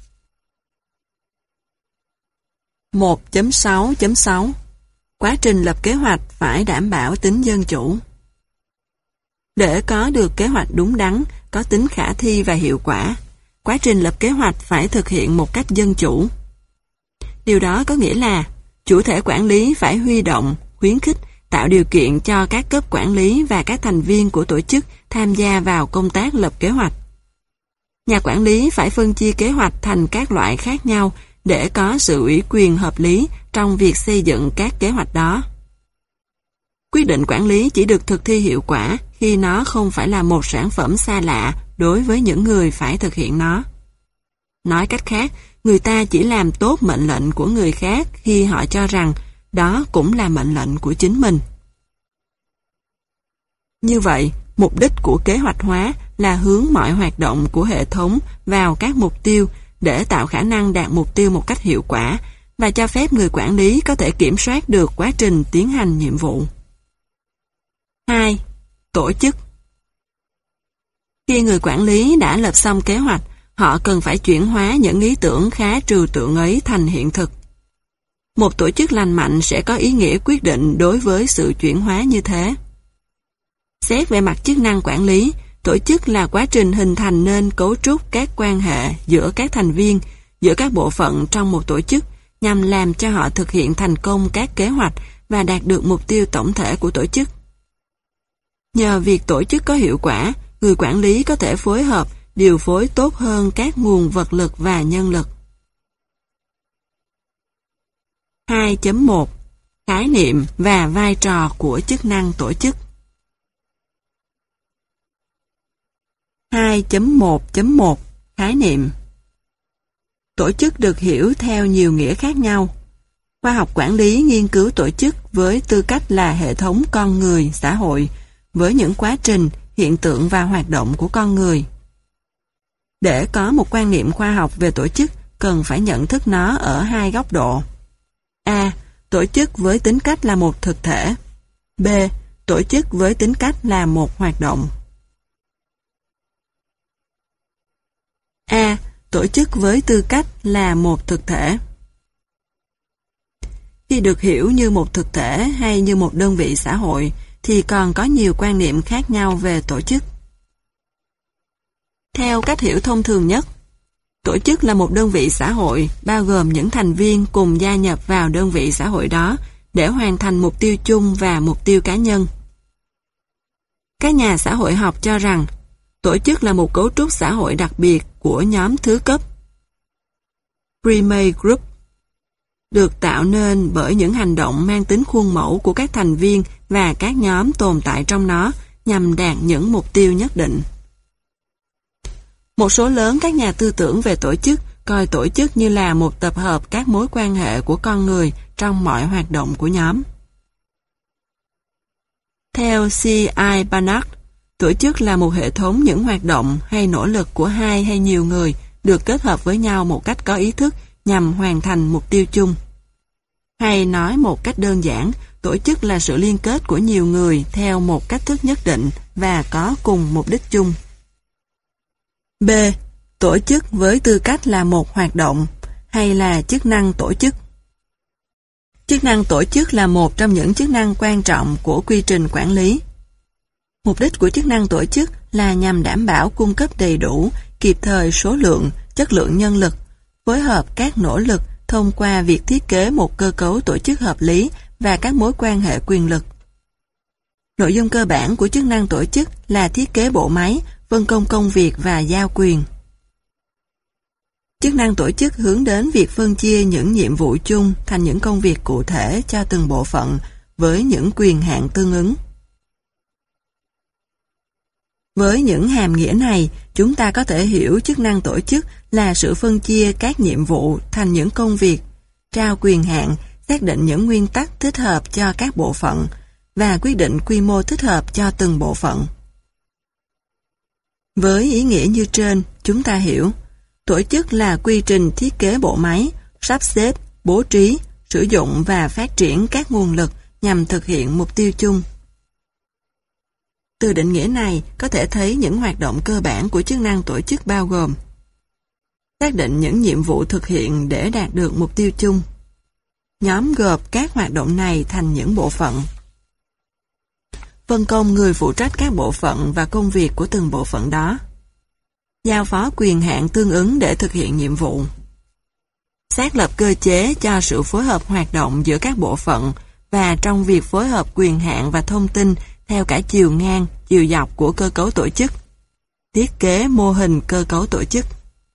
một chấm sáu chấm sáu Quá trình lập kế hoạch phải đảm bảo tính dân chủ. Để có được kế hoạch đúng đắn, có tính khả thi và hiệu quả, quá trình lập kế hoạch phải thực hiện một cách dân chủ. Điều đó có nghĩa là chủ thể quản lý phải huy động, khuyến khích, tạo điều kiện cho các cấp quản lý và các thành viên của tổ chức tham gia vào công tác lập kế hoạch. Nhà quản lý phải phân chia kế hoạch thành các loại khác nhau để có sự ủy quyền hợp lý trong việc xây dựng các kế hoạch đó. Quyết định quản lý chỉ được thực thi hiệu quả khi nó không phải là một sản phẩm xa lạ đối với những người phải thực hiện nó. Nói cách khác, người ta chỉ làm tốt mệnh lệnh của người khác khi họ cho rằng đó cũng là mệnh lệnh của chính mình. Như vậy, mục đích của kế hoạch hóa là hướng mọi hoạt động của hệ thống vào các mục tiêu để tạo khả năng đạt mục tiêu một cách hiệu quả và cho phép người quản lý có thể kiểm soát được quá trình tiến hành nhiệm vụ. hai. Tổ chức. Khi người quản lý đã lập xong kế hoạch, họ cần phải chuyển hóa những ý tưởng khá trừu tượng ấy thành hiện thực. Một tổ chức lành mạnh sẽ có ý nghĩa quyết định đối với sự chuyển hóa như thế. Xét về mặt chức năng quản lý, tổ chức là quá trình hình thành nên cấu trúc các quan hệ giữa các thành viên, giữa các bộ phận trong một tổ chức nhằm làm cho họ thực hiện thành công các kế hoạch và đạt được mục tiêu tổng thể của tổ chức. Nhờ việc tổ chức có hiệu quả, người quản lý có thể phối hợp, điều phối tốt hơn các nguồn vật lực và nhân lực. hai chấm một Khái niệm và vai trò của chức năng tổ chức. hai chấm một chấm một Khái niệm. Tổ chức được hiểu theo nhiều nghĩa khác nhau. Khoa học quản lý nghiên cứu tổ chức với tư cách là hệ thống con người, xã hội, với những quá trình, hiện tượng và hoạt động của con người. Để có một quan niệm khoa học về tổ chức, cần phải nhận thức nó ở hai góc độ. A. Tổ chức với tính cách là một thực thể. B. Tổ chức với tính cách là một hoạt động. A. Tổ chức với tư cách là một thực thể. Khi được hiểu như một thực thể hay như một đơn vị xã hội, thì còn có nhiều quan niệm khác nhau về tổ chức. Theo cách hiểu thông thường nhất, tổ chức là một đơn vị xã hội bao gồm những thành viên cùng gia nhập vào đơn vị xã hội đó để hoàn thành mục tiêu chung và mục tiêu cá nhân. Các nhà xã hội học cho rằng tổ chức là một cấu trúc xã hội đặc biệt của nhóm thứ cấp Primate Group, được tạo nên bởi những hành động mang tính khuôn mẫu của các thành viên và các nhóm tồn tại trong nó nhằm đạt những mục tiêu nhất định. Một số lớn các nhà tư tưởng về tổ chức coi tổ chức như là một tập hợp các mối quan hệ của con người trong mọi hoạt động của nhóm. Theo C I Barnard, tổ chức là một hệ thống những hoạt động hay nỗ lực của hai hay nhiều người được kết hợp với nhau một cách có ý thức nhằm hoàn thành mục tiêu chung. Hay nói một cách đơn giản, tổ chức là sự liên kết của nhiều người theo một cách thức nhất định và có cùng mục đích chung. B. Tổ chức với tư cách là một hoạt động hay là chức năng tổ chức. Chức năng tổ chức là một trong những chức năng quan trọng của quy trình quản lý. Mục đích của chức năng tổ chức là nhằm đảm bảo cung cấp đầy đủ, kịp thời số lượng, chất lượng nhân lực, phối hợp các nỗ lực thông qua việc thiết kế một cơ cấu tổ chức hợp lý và các mối quan hệ quyền lực. Nội dung cơ bản của chức năng tổ chức là thiết kế bộ máy, phân công công việc và giao quyền. Chức năng tổ chức hướng đến việc phân chia những nhiệm vụ chung thành những công việc cụ thể cho từng bộ phận với những quyền hạn tương ứng. Với những hàm nghĩa này, chúng ta có thể hiểu chức năng tổ chức là sự phân chia các nhiệm vụ thành những công việc, trao quyền hạn, xác định những nguyên tắc thích hợp cho các bộ phận và quyết định quy mô thích hợp cho từng bộ phận. Với ý nghĩa như trên, chúng ta hiểu, tổ chức là quy trình thiết kế bộ máy, sắp xếp, bố trí, sử dụng và phát triển các nguồn lực nhằm thực hiện mục tiêu chung. Từ định nghĩa này, có thể thấy những hoạt động cơ bản của chức năng tổ chức bao gồm: xác định những nhiệm vụ thực hiện để đạt được mục tiêu chung, nhóm gộp các hoạt động này thành những bộ phận, phân công người phụ trách các bộ phận và công việc của từng bộ phận đó, giao phó quyền hạn tương ứng để thực hiện nhiệm vụ, xác lập cơ chế cho sự phối hợp hoạt động giữa các bộ phận và trong việc phối hợp quyền hạn và thông tin theo cả chiều ngang, chiều dọc của cơ cấu tổ chức, thiết kế mô hình cơ cấu tổ chức.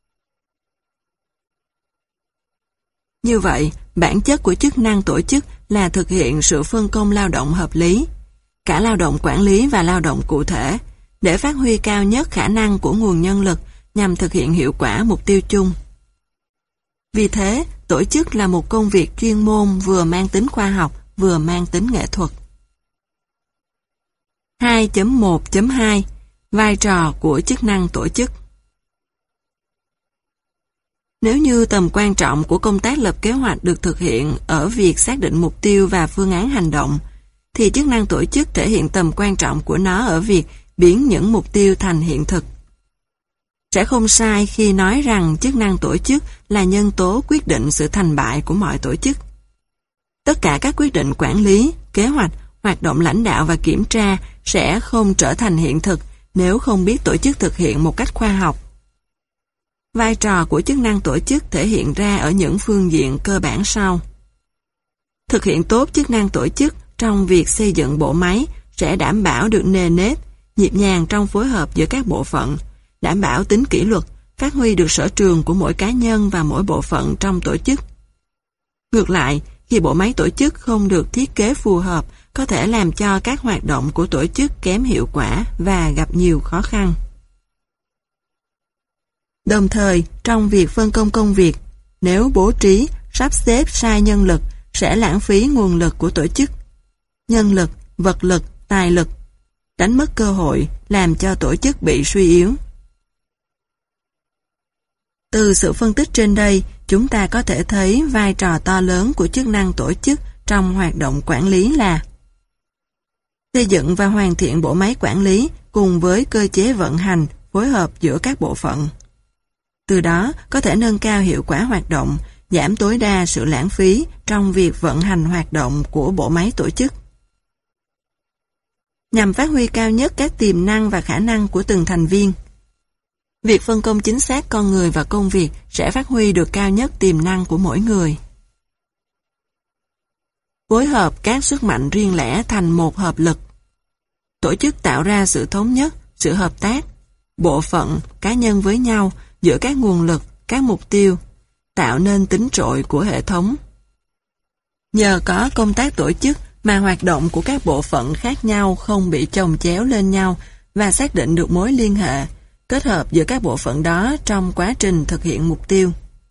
Như vậy, bản chất của chức năng tổ chức là thực hiện sự phân công lao động hợp lý, cả lao động quản lý và lao động cụ thể, để phát huy cao nhất khả năng của nguồn nhân lực nhằm thực hiện hiệu quả mục tiêu chung. Vì thế, tổ chức là một công việc chuyên môn vừa mang tính khoa học, vừa mang tính nghệ thuật. hai chấm một chấm hai Vai trò của chức năng tổ chức. Nếu như tầm quan trọng của công tác lập kế hoạch được thực hiện ở việc xác định mục tiêu và phương án hành động, thì chức năng tổ chức thể hiện tầm quan trọng của nó ở việc biến những mục tiêu thành hiện thực. Sẽ không sai khi nói rằng chức năng tổ chức là nhân tố quyết định sự thành bại của mọi tổ chức. Tất cả các quyết định quản lý, kế hoạch, hoạt động lãnh đạo và kiểm tra sẽ không trở thành hiện thực nếu không biết tổ chức thực hiện một cách khoa học. Vai trò của chức năng tổ chức thể hiện ra ở những phương diện cơ bản sau. Thực hiện tốt chức năng tổ chức trong việc xây dựng bộ máy sẽ đảm bảo được nề nếp, nhịp nhàng trong phối hợp giữa các bộ phận, đảm bảo tính kỷ luật, phát huy được sở trường của mỗi cá nhân và mỗi bộ phận trong tổ chức. Ngược lại, khi bộ máy tổ chức không được thiết kế phù hợp, có thể làm cho các hoạt động của tổ chức kém hiệu quả và gặp nhiều khó khăn. Đồng thời, trong việc phân công công việc, nếu bố trí, sắp xếp sai nhân lực sẽ lãng phí nguồn lực của tổ chức. Nhân lực, vật lực, tài lực, đánh mất cơ hội, làm cho tổ chức bị suy yếu. Từ sự phân tích trên đây, chúng ta có thể thấy vai trò to lớn của chức năng tổ chức trong hoạt động quản lý là xây dựng và hoàn thiện bộ máy quản lý cùng với cơ chế vận hành, phối hợp giữa các bộ phận. Từ đó, có thể nâng cao hiệu quả hoạt động, giảm tối đa sự lãng phí trong việc vận hành hoạt động của bộ máy tổ chức. Nhằm phát huy cao nhất các tiềm năng và khả năng của từng thành viên. Việc phân công chính xác con người và công việc sẽ phát huy được cao nhất tiềm năng của mỗi người. Phối hợp các sức mạnh riêng lẻ thành một hợp lực. Tổ chức tạo ra sự thống nhất, sự hợp tác, bộ phận, cá nhân với nhau giữa các nguồn lực, các mục tiêu, tạo nên tính trội của hệ thống. Nhờ có công tác tổ chức mà hoạt động của các bộ phận khác nhau không bị chồng chéo lên nhau và xác định được mối liên hệ, kết hợp giữa các bộ phận đó trong quá trình thực hiện mục tiêu.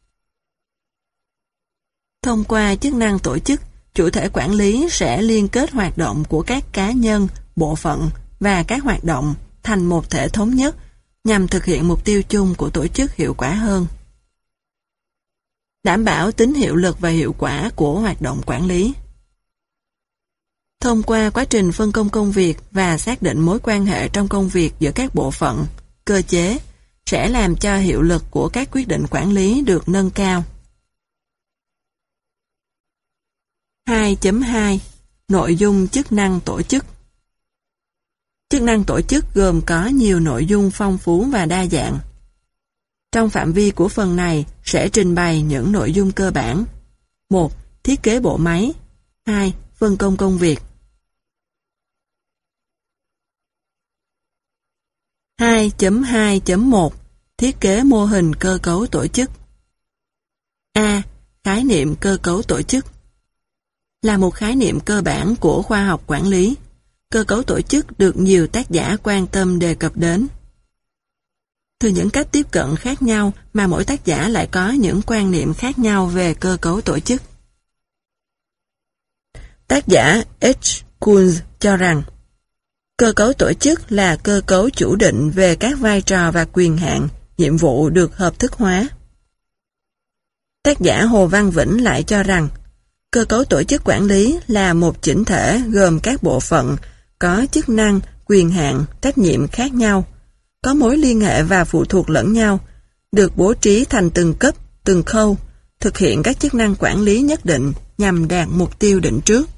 Thông qua chức năng tổ chức, chủ thể quản lý sẽ liên kết hoạt động của các cá nhân, bộ phận và các hoạt động thành một thể thống nhất nhằm thực hiện mục tiêu chung của tổ chức hiệu quả hơn. Đảm bảo tính hiệu lực và hiệu quả của hoạt động quản lý. Thông qua quá trình phân công công việc và xác định mối quan hệ trong công việc giữa các bộ phận, cơ chế, sẽ làm cho hiệu lực của các quyết định quản lý được nâng cao. hai chấm hai Nội dung chức năng tổ chức. Chức năng tổ chức gồm có nhiều nội dung phong phú và đa dạng. Trong phạm vi của phần này sẽ trình bày những nội dung cơ bản. một. Thiết kế bộ máy. hai. Phân công công việc. hai chấm hai chấm một Thiết kế mô hình cơ cấu tổ chức. A. Khái niệm cơ cấu tổ chức là một khái niệm cơ bản của khoa học quản lý. Cơ cấu tổ chức được nhiều tác giả quan tâm đề cập đến. Từ những cách tiếp cận khác nhau mà mỗi tác giả lại có những quan niệm khác nhau về cơ cấu tổ chức. Tác giả H. Kunz cho rằng cơ cấu tổ chức là cơ cấu chủ định về các vai trò và quyền hạn, nhiệm vụ được hợp thức hóa. Tác giả Hồ Văn Vĩnh lại cho rằng cơ cấu tổ chức quản lý là một chỉnh thể gồm các bộ phận có chức năng, quyền hạn, trách nhiệm khác nhau, có mối liên hệ và phụ thuộc lẫn nhau, được bố trí thành từng cấp, từng khâu, thực hiện các chức năng quản lý nhất định nhằm đạt mục tiêu định trước.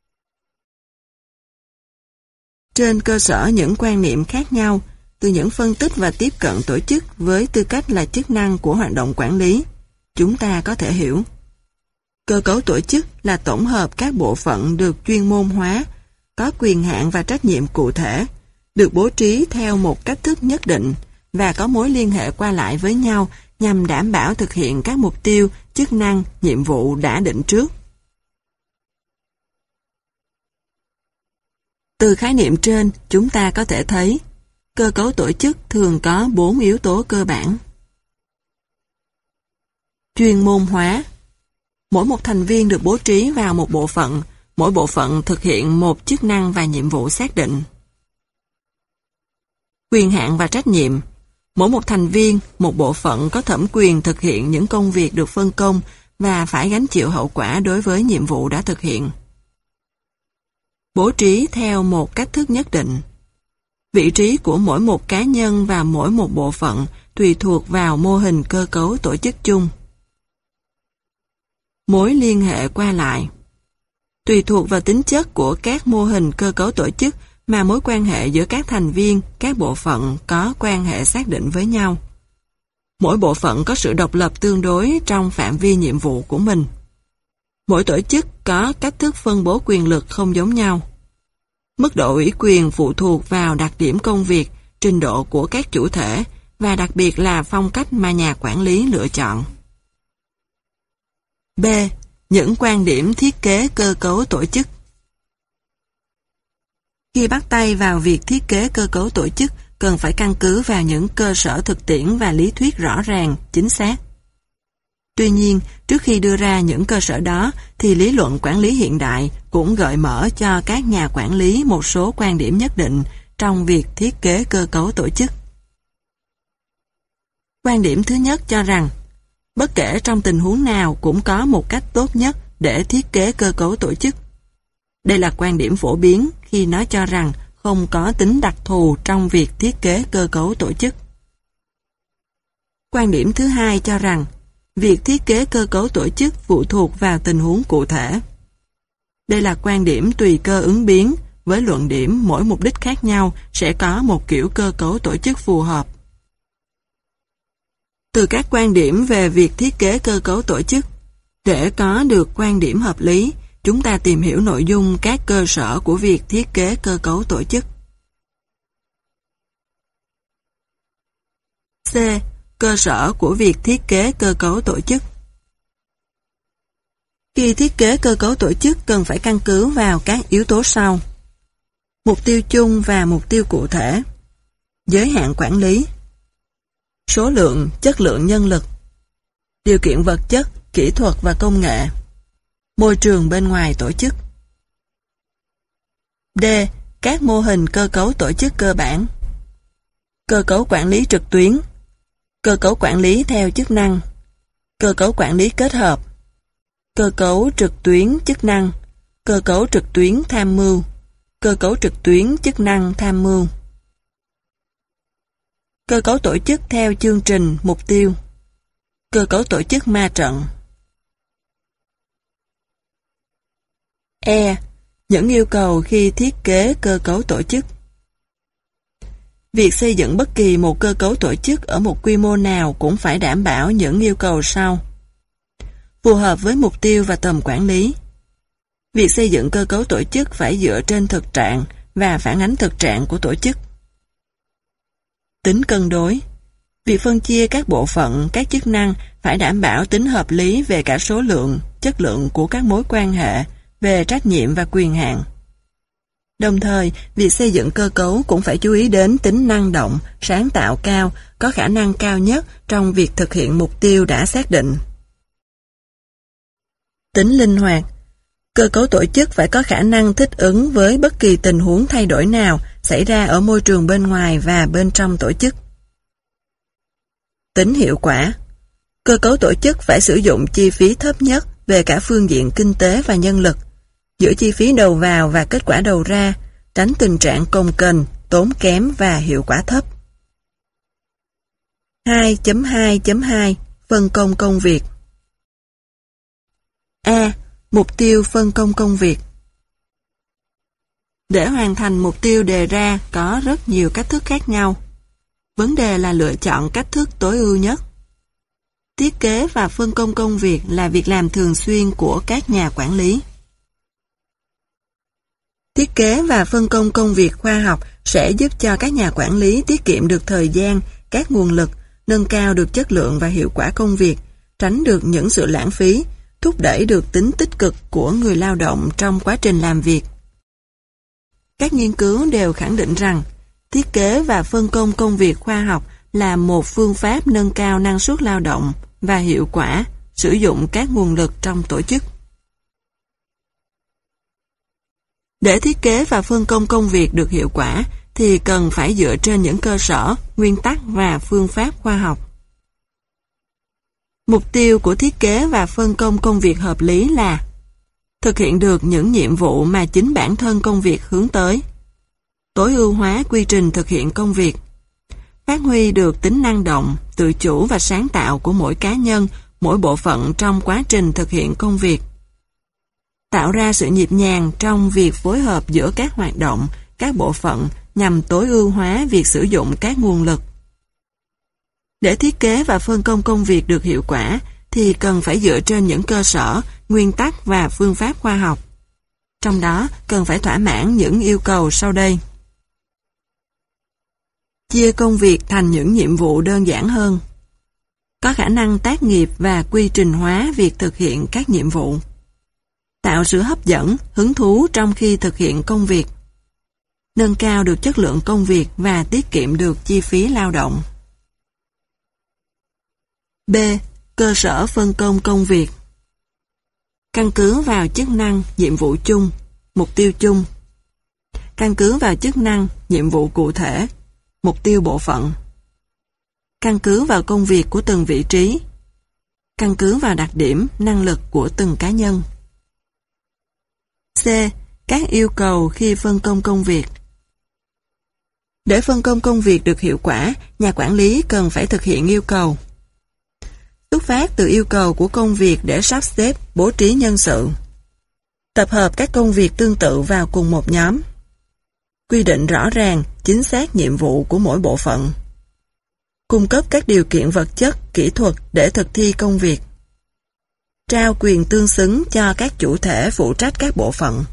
Trên cơ sở những quan niệm khác nhau, từ những phân tích và tiếp cận tổ chức với tư cách là chức năng của hoạt động quản lý, chúng ta có thể hiểu. Cơ cấu tổ chức là tổng hợp các bộ phận được chuyên môn hóa, có quyền hạn và trách nhiệm cụ thể, được bố trí theo một cách thức nhất định và có mối liên hệ qua lại với nhau nhằm đảm bảo thực hiện các mục tiêu, chức năng, nhiệm vụ đã định trước. Từ khái niệm trên, chúng ta có thể thấy cơ cấu tổ chức thường có bốn yếu tố cơ bản. Chuyên môn hóa. Mỗi một thành viên được bố trí vào một bộ phận, mỗi bộ phận thực hiện một chức năng và nhiệm vụ xác định. Quyền hạn và trách nhiệm. Mỗi một thành viên, một bộ phận có thẩm quyền thực hiện những công việc được phân công và phải gánh chịu hậu quả đối với nhiệm vụ đã thực hiện. Bố trí theo một cách thức nhất định. Vị trí của mỗi một cá nhân và mỗi một bộ phận tùy thuộc vào mô hình cơ cấu tổ chức chung. Mối liên hệ qua lại. Tùy thuộc vào tính chất của các mô hình cơ cấu tổ chức mà mối quan hệ giữa các thành viên, các bộ phận có quan hệ xác định với nhau. Mỗi bộ phận có sự độc lập tương đối trong phạm vi nhiệm vụ của mình. Mỗi tổ chức có cách thức phân bố quyền lực không giống nhau. Mức độ ủy quyền phụ thuộc vào đặc điểm công việc, trình độ của các chủ thể và đặc biệt là phong cách mà nhà quản lý lựa chọn. B. Những quan điểm thiết kế cơ cấu tổ chức. Khi bắt tay vào việc thiết kế cơ cấu tổ chức, cần phải căn cứ vào những cơ sở thực tiễn và lý thuyết rõ ràng, chính xác. Tuy nhiên, trước khi đưa ra những cơ sở đó, thì lý luận quản lý hiện đại cũng gợi mở cho các nhà quản lý một số quan điểm nhất định trong việc thiết kế cơ cấu tổ chức. Quan điểm thứ nhất cho rằng, bất kể trong tình huống nào cũng có một cách tốt nhất để thiết kế cơ cấu tổ chức. Đây là quan điểm phổ biến khi nó cho rằng không có tính đặc thù trong việc thiết kế cơ cấu tổ chức. Quan điểm thứ hai cho rằng, việc thiết kế cơ cấu tổ chức phụ thuộc vào tình huống cụ thể. Đây là quan điểm tùy cơ ứng biến, với luận điểm mỗi mục đích khác nhau sẽ có một kiểu cơ cấu tổ chức phù hợp. Từ các quan điểm về việc thiết kế cơ cấu tổ chức, để có được quan điểm hợp lý, chúng ta tìm hiểu nội dung các cơ sở của việc thiết kế cơ cấu tổ chức. C. Cơ sở của việc thiết kế cơ cấu tổ chức. Khi thiết kế cơ cấu tổ chức cần phải căn cứ vào các yếu tố sau. Mục tiêu chung và mục tiêu cụ thể. Giới hạn quản lý. Số lượng, chất lượng nhân lực. Điều kiện vật chất, kỹ thuật và công nghệ. Môi trường bên ngoài tổ chức. D. Các mô hình cơ cấu tổ chức cơ bản. Cơ cấu quản lý trực tuyến. Cơ cấu quản lý theo chức năng. cơ cấu quản lý kết hợp, cơ cấu trực tuyến chức năng, cơ cấu trực tuyến tham mưu, cơ cấu trực tuyến chức năng tham mưu. Cơ cấu tổ chức theo chương trình, mục tiêu, cơ cấu tổ chức ma trận. E. Những yêu cầu khi thiết kế cơ cấu tổ chức. Việc xây dựng bất kỳ một cơ cấu tổ chức ở một quy mô nào cũng phải đảm bảo những yêu cầu sau. Phù hợp với mục tiêu và tầm quản lý. Việc xây dựng cơ cấu tổ chức phải dựa trên thực trạng và phản ánh thực trạng của tổ chức. Tính cân đối. Việc phân chia các bộ phận, các chức năng phải đảm bảo tính hợp lý về cả số lượng, chất lượng của các mối quan hệ, về trách nhiệm và quyền hạn. Đồng thời, việc xây dựng cơ cấu cũng phải chú ý đến tính năng động, sáng tạo cao, có khả năng cao nhất trong việc thực hiện mục tiêu đã xác định. Tính linh hoạt. Cơ cấu tổ chức phải có khả năng thích ứng với bất kỳ tình huống thay đổi nào xảy ra ở môi trường bên ngoài và bên trong tổ chức. Tính hiệu quả. Cơ cấu tổ chức phải sử dụng chi phí thấp nhất về cả phương diện kinh tế và nhân lực, giữa chi phí đầu vào và kết quả đầu ra, tránh tình trạng cồng kềnh, tốn kém và hiệu quả thấp. hai chấm hai chấm hai Phân công công việc. A. Mục tiêu phân công công việc. Để hoàn thành mục tiêu đề ra có rất nhiều cách thức khác nhau. Vấn đề là lựa chọn cách thức tối ưu nhất. Thiết kế và phân công công việc là việc làm thường xuyên của các nhà quản lý. Thiết kế và phân công công việc khoa học sẽ giúp cho các nhà quản lý tiết kiệm được thời gian, các nguồn lực, nâng cao được chất lượng và hiệu quả công việc, tránh được những sự lãng phí, thúc đẩy được tính tích cực của người lao động trong quá trình làm việc. Các nghiên cứu đều khẳng định rằng, thiết kế và phân công công việc khoa học là một phương pháp nâng cao năng suất lao động và hiệu quả, sử dụng các nguồn lực trong tổ chức. Để thiết kế và phân công công việc được hiệu quả, thì cần phải dựa trên những cơ sở, nguyên tắc và phương pháp khoa học. Mục tiêu của thiết kế và phân công công việc hợp lý là thực hiện được những nhiệm vụ mà chính bản thân công việc hướng tới, tối ưu hóa quy trình thực hiện công việc, phát huy được tính năng động, tự chủ và sáng tạo của mỗi cá nhân, mỗi bộ phận trong quá trình thực hiện công việc, tạo ra sự nhịp nhàng trong việc phối hợp giữa các hoạt động, các bộ phận nhằm tối ưu hóa việc sử dụng các nguồn lực. Để thiết kế và phân công công việc được hiệu quả thì cần phải dựa trên những cơ sở, nguyên tắc và phương pháp khoa học. Trong đó cần phải thỏa mãn những yêu cầu sau đây. Chia công việc thành những nhiệm vụ đơn giản hơn. Có khả năng tác nghiệp và quy trình hóa việc thực hiện các nhiệm vụ. Tạo sự hấp dẫn, hứng thú trong khi thực hiện công việc. Nâng cao được chất lượng công việc và tiết kiệm được chi phí lao động. B. Cơ sở phân công công việc. Căn cứ vào chức năng, nhiệm vụ chung, mục tiêu chung. Căn cứ vào chức năng, nhiệm vụ cụ thể, mục tiêu bộ phận. Căn cứ vào công việc của từng vị trí. Căn cứ vào đặc điểm, năng lực của từng cá nhân. C. Các yêu cầu khi phân công công việc. Để phân công công việc được hiệu quả, nhà quản lý cần phải thực hiện yêu cầu. Xuất phát từ yêu cầu của công việc để sắp xếp, bố trí nhân sự. Tập hợp các công việc tương tự vào cùng một nhóm. Quy định rõ ràng, chính xác nhiệm vụ của mỗi bộ phận. Cung cấp các điều kiện vật chất, kỹ thuật để thực thi công việc. Trao quyền tương xứng cho các chủ thể phụ trách các bộ phận.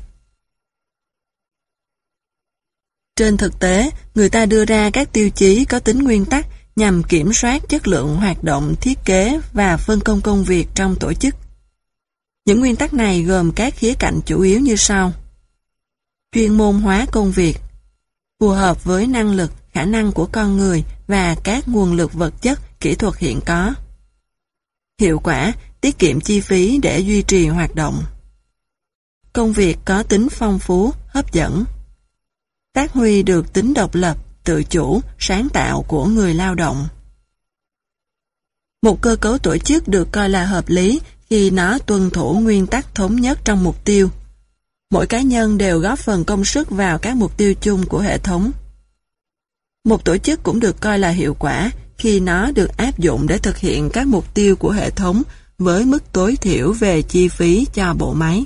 Trên thực tế, người ta đưa ra các tiêu chí có tính nguyên tắc nhằm kiểm soát chất lượng hoạt động thiết kế và phân công công việc trong tổ chức. Những nguyên tắc này gồm các khía cạnh chủ yếu như sau. Chuyên môn hóa công việc, phù hợp với năng lực, khả năng của con người và các nguồn lực vật chất, kỹ thuật hiện có. Hiệu quả, tiết kiệm chi phí để duy trì hoạt động. Công việc có tính phong phú, hấp dẫn. Phát huy được tính độc lập, tự chủ, sáng tạo của người lao động. Một cơ cấu tổ chức được coi là hợp lý khi nó tuân thủ nguyên tắc thống nhất trong mục tiêu. Mỗi cá nhân đều góp phần công sức vào các mục tiêu chung của hệ thống. Một tổ chức cũng được coi là hiệu quả khi nó được áp dụng để thực hiện các mục tiêu của hệ thống với mức tối thiểu về chi phí cho bộ máy.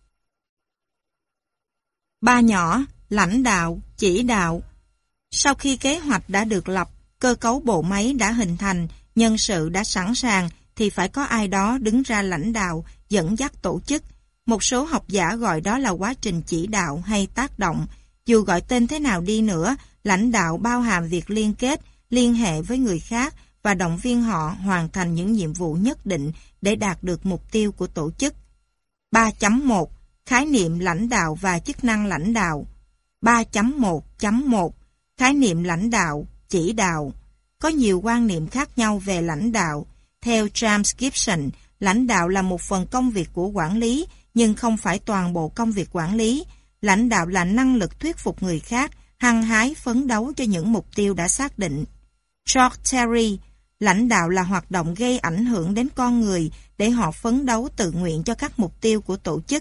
Ba nhỏ, lãnh đạo, chỉ đạo. Sau khi kế hoạch đã được lập, cơ cấu bộ máy đã hình thành, nhân sự đã sẵn sàng, thì phải có ai đó đứng ra lãnh đạo, dẫn dắt tổ chức. Một số học giả gọi đó là quá trình chỉ đạo hay tác động. Dù gọi tên thế nào đi nữa, lãnh đạo bao hàm việc liên kết, liên hệ với người khác và động viên họ hoàn thành những nhiệm vụ nhất định để đạt được mục tiêu của tổ chức. ba chấm một. Khái niệm lãnh đạo và chức năng lãnh đạo. ba chấm một chấm một. Khái niệm lãnh đạo, chỉ đạo. Có nhiều quan niệm khác nhau về lãnh đạo. Theo James Gibson, lãnh đạo là một phần công việc của quản lý, nhưng không phải toàn bộ công việc quản lý. Lãnh đạo là năng lực thuyết phục người khác, hăng hái phấn đấu cho những mục tiêu đã xác định. George Terry, lãnh đạo là hoạt động gây ảnh hưởng đến con người để họ phấn đấu tự nguyện cho các mục tiêu của tổ chức.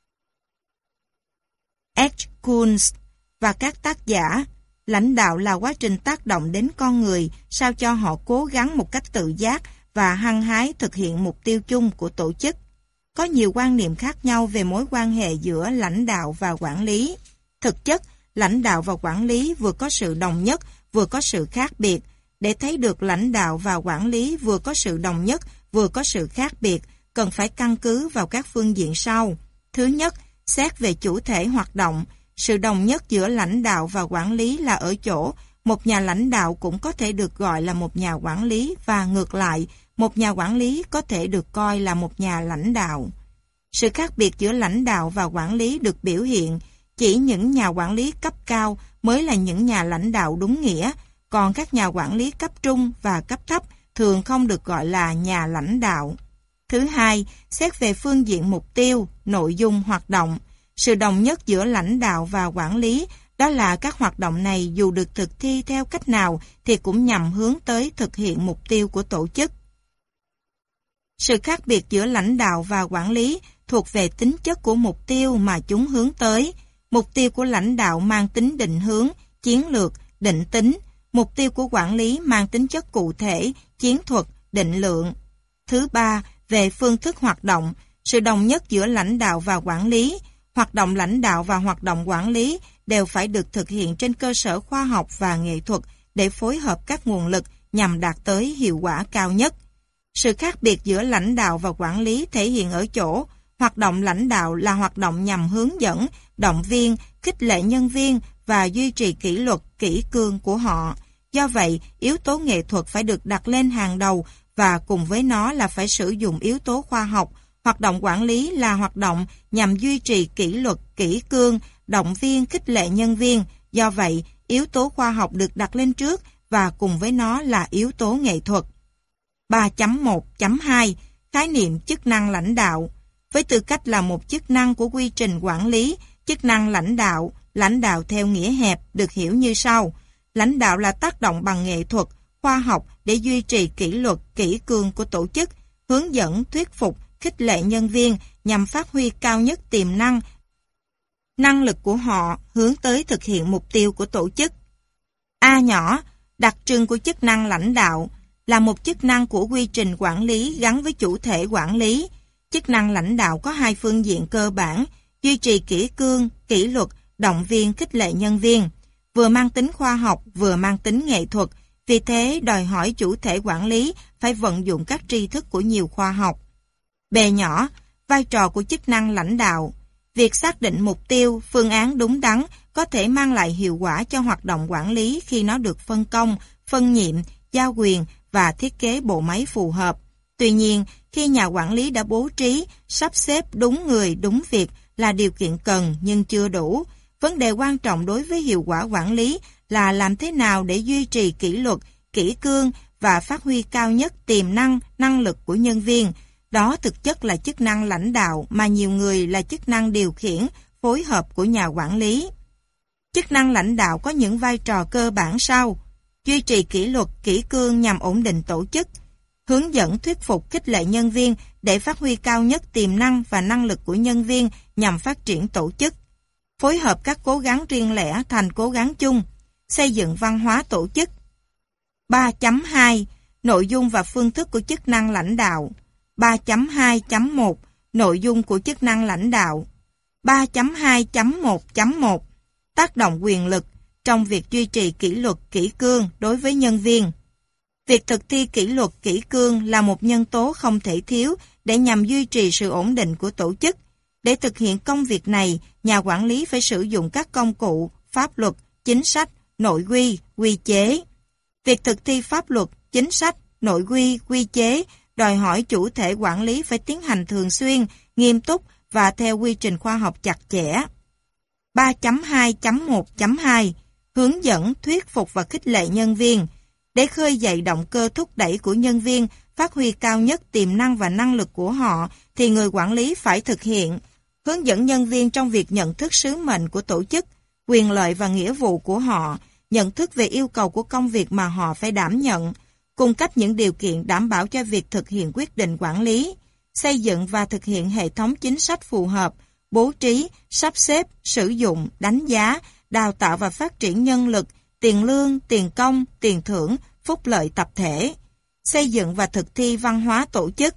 H. Kuhns và các tác giả, lãnh đạo là quá trình tác động đến con người sao cho họ cố gắng một cách tự giác và hăng hái thực hiện mục tiêu chung của tổ chức. Có nhiều quan niệm khác nhau về mối quan hệ giữa lãnh đạo và quản lý. Thực chất, lãnh đạo và quản lý vừa có sự đồng nhất, vừa có sự khác biệt. Để thấy được lãnh đạo và quản lý vừa có sự đồng nhất, vừa có sự khác biệt, cần phải căn cứ vào các phương diện sau. Thứ nhất, xét về chủ thể hoạt động. Sự đồng nhất giữa lãnh đạo và quản lý là ở chỗ, một nhà lãnh đạo cũng có thể được gọi là một nhà quản lý và ngược lại, một nhà quản lý có thể được coi là một nhà lãnh đạo. Sự khác biệt giữa lãnh đạo và quản lý được biểu hiện, chỉ những nhà quản lý cấp cao mới là những nhà lãnh đạo đúng nghĩa, còn các nhà quản lý cấp trung và cấp thấp thường không được gọi là nhà lãnh đạo. Thứ hai, xét về phương diện mục tiêu, nội dung hoạt động. Sự đồng nhất giữa lãnh đạo và quản lý, đó là các hoạt động này dù được thực thi theo cách nào thì cũng nhằm hướng tới thực hiện mục tiêu của tổ chức. Sự khác biệt giữa lãnh đạo và quản lý thuộc về tính chất của mục tiêu mà chúng hướng tới. Mục tiêu của lãnh đạo mang tính định hướng, chiến lược, định tính. Mục tiêu của quản lý mang tính chất cụ thể, chiến thuật, định lượng. Thứ ba, về phương thức hoạt động. Sự đồng nhất giữa lãnh đạo và quản lý. Hoạt động lãnh đạo và hoạt động quản lý đều phải được thực hiện trên cơ sở khoa học và nghệ thuật để phối hợp các nguồn lực nhằm đạt tới hiệu quả cao nhất. Sự khác biệt giữa lãnh đạo và quản lý thể hiện ở chỗ, hoạt động lãnh đạo là hoạt động nhằm hướng dẫn, động viên, khích lệ nhân viên và duy trì kỷ luật, kỷ cương của họ. Do vậy, yếu tố nghệ thuật phải được đặt lên hàng đầu và cùng với nó là phải sử dụng yếu tố khoa học. Hoạt động quản lý là hoạt động nhằm duy trì kỷ luật, kỷ cương, động viên, khích lệ nhân viên. Do vậy, yếu tố khoa học được đặt lên trước và cùng với nó là yếu tố nghệ thuật. ba chấm một chấm hai. Khái niệm chức năng lãnh đạo. Với tư cách là một chức năng của quy trình quản lý, chức năng lãnh đạo, lãnh đạo theo nghĩa hẹp được hiểu như sau. Lãnh đạo là tác động bằng nghệ thuật, khoa học để duy trì kỷ luật, kỷ cương của tổ chức, hướng dẫn, thuyết phục, khích lệ nhân viên nhằm phát huy cao nhất tiềm năng, năng lực của họ hướng tới thực hiện mục tiêu của tổ chức. A nhỏ, đặc trưng của chức năng lãnh đạo là một chức năng của quy trình quản lý gắn với chủ thể quản lý. Chức năng lãnh đạo có hai phương diện cơ bản, duy trì kỷ cương, kỷ luật, động viên, khích lệ nhân viên, vừa mang tính khoa học, vừa mang tính nghệ thuật, vì thế đòi hỏi chủ thể quản lý phải vận dụng các tri thức của nhiều khoa học. B nhỏ, vai trò của chức năng lãnh đạo. Việc xác định mục tiêu, phương án đúng đắn có thể mang lại hiệu quả cho hoạt động quản lý khi nó được phân công, phân nhiệm, giao quyền và thiết kế bộ máy phù hợp. Tuy nhiên, khi nhà quản lý đã bố trí, sắp xếp đúng người, đúng việc là điều kiện cần nhưng chưa đủ. Vấn đề quan trọng đối với hiệu quả quản lý là làm thế nào để duy trì kỷ luật, kỷ cương và phát huy cao nhất tiềm năng, năng lực của nhân viên. Đó thực chất là chức năng lãnh đạo mà nhiều người là chức năng điều khiển, phối hợp của nhà quản lý. Chức năng lãnh đạo có những vai trò cơ bản sau. Duy trì kỷ luật, kỷ cương nhằm ổn định tổ chức. hướng dẫn thuyết phục khích lệ nhân viên để phát huy cao nhất tiềm năng và năng lực của nhân viên nhằm phát triển tổ chức. Phối hợp các cố gắng riêng lẻ thành cố gắng chung, xây dựng văn hóa tổ chức. ba chấm hai Nội dung và phương thức của chức năng lãnh đạo. ba chấm hai chấm một Nội dung của chức năng lãnh đạo. ba chấm hai chấm một chấm một Tác động quyền lực trong việc duy trì kỷ luật kỷ cương đối với nhân viên. Việc thực thi kỷ luật kỷ cương là một nhân tố không thể thiếu để nhằm duy trì sự ổn định của tổ chức. Để thực hiện công việc này, nhà quản lý phải sử dụng các công cụ, pháp luật, chính sách, nội quy, quy chế. Việc thực thi pháp luật, chính sách, nội quy, quy chế đòi hỏi chủ thể quản lý phải tiến hành thường xuyên, nghiêm túc và theo quy trình khoa học chặt chẽ. ba chấm hai chấm một chấm hai Hướng dẫn, thuyết phục và khích lệ nhân viên. Để khơi dậy động cơ thúc đẩy của nhân viên phát huy cao nhất tiềm năng và năng lực của họ, thì người quản lý phải thực hiện hướng dẫn nhân viên trong việc nhận thức sứ mệnh của tổ chức, quyền lợi và nghĩa vụ của họ, nhận thức về yêu cầu của công việc mà họ phải đảm nhận, cung cấp những điều kiện đảm bảo cho việc thực hiện quyết định quản lý, xây dựng và thực hiện hệ thống chính sách phù hợp, bố trí, sắp xếp, sử dụng, đánh giá, đào tạo và phát triển nhân lực, tiền lương, tiền công, tiền thưởng, phúc lợi tập thể, xây dựng và thực thi văn hóa tổ chức.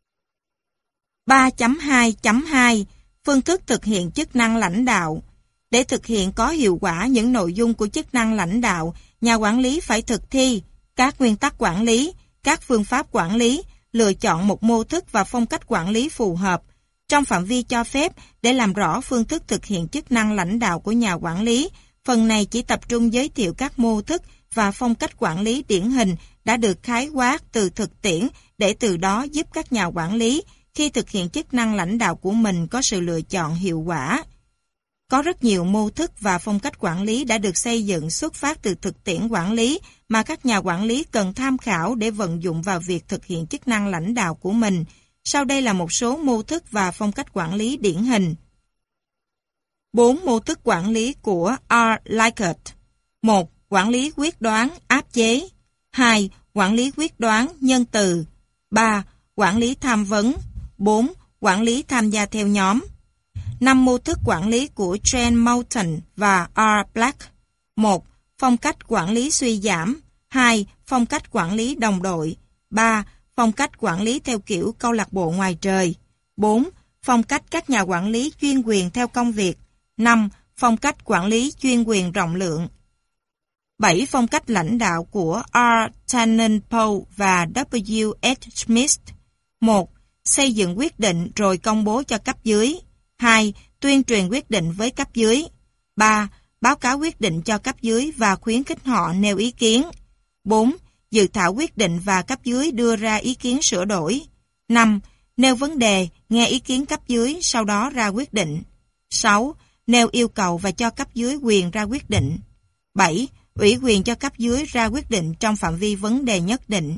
ba chấm hai chấm hai Phương thức thực hiện chức năng lãnh đạo. Để thực hiện có hiệu quả những nội dung của chức năng lãnh đạo, nhà quản lý phải thực thi các nguyên tắc quản lý, các phương pháp quản lý, lựa chọn một mô thức và phong cách quản lý phù hợp. Trong phạm vi cho phép, để làm rõ phương thức thực hiện chức năng lãnh đạo của nhà quản lý, phần này chỉ tập trung giới thiệu các mô thức và phong cách quản lý điển hình đã được khái quát từ thực tiễn để từ đó giúp các nhà quản lý khi thực hiện chức năng lãnh đạo của mình có sự lựa chọn hiệu quả. Có rất nhiều mô thức và phong cách quản lý đã được xây dựng xuất phát từ thực tiễn quản lý mà các nhà quản lý cần tham khảo để vận dụng vào việc thực hiện chức năng lãnh đạo của mình. Sau đây là một số mô thức và phong cách quản lý điển hình. bốn Mô thức quản lý của R. Likert. một. Quản lý quyết đoán, áp chế. hai. Quản lý quyết đoán, nhân từ. ba. Quản lý tham vấn. bốn. Quản lý tham gia theo nhóm. năm Mô thức quản lý của Trent Moulton và R. Black. một. Phong cách quản lý suy giảm. hai. Phong cách quản lý đồng đội. ba. Phong cách quản lý theo kiểu câu lạc bộ ngoài trời. bốn. Phong cách các nhà quản lý chuyên quyền theo công việc. năm. Phong cách quản lý chuyên quyền rộng lượng. bảy. Phong cách lãnh đạo của R. Tannenbaum và W. S. Smith. một. Xây dựng quyết định rồi công bố cho cấp dưới. hai. Tuyên truyền quyết định với cấp dưới. ba. Báo cáo quyết định cho cấp dưới và khuyến khích họ nêu ý kiến. bốn. Dự thảo quyết định và cấp dưới đưa ra ý kiến sửa đổi. năm. Nêu vấn đề, nghe ý kiến cấp dưới, sau đó ra quyết định. sáu. Nêu yêu cầu và cho cấp dưới quyền ra quyết định. bảy. Ủy quyền cho cấp dưới ra quyết định trong phạm vi vấn đề nhất định.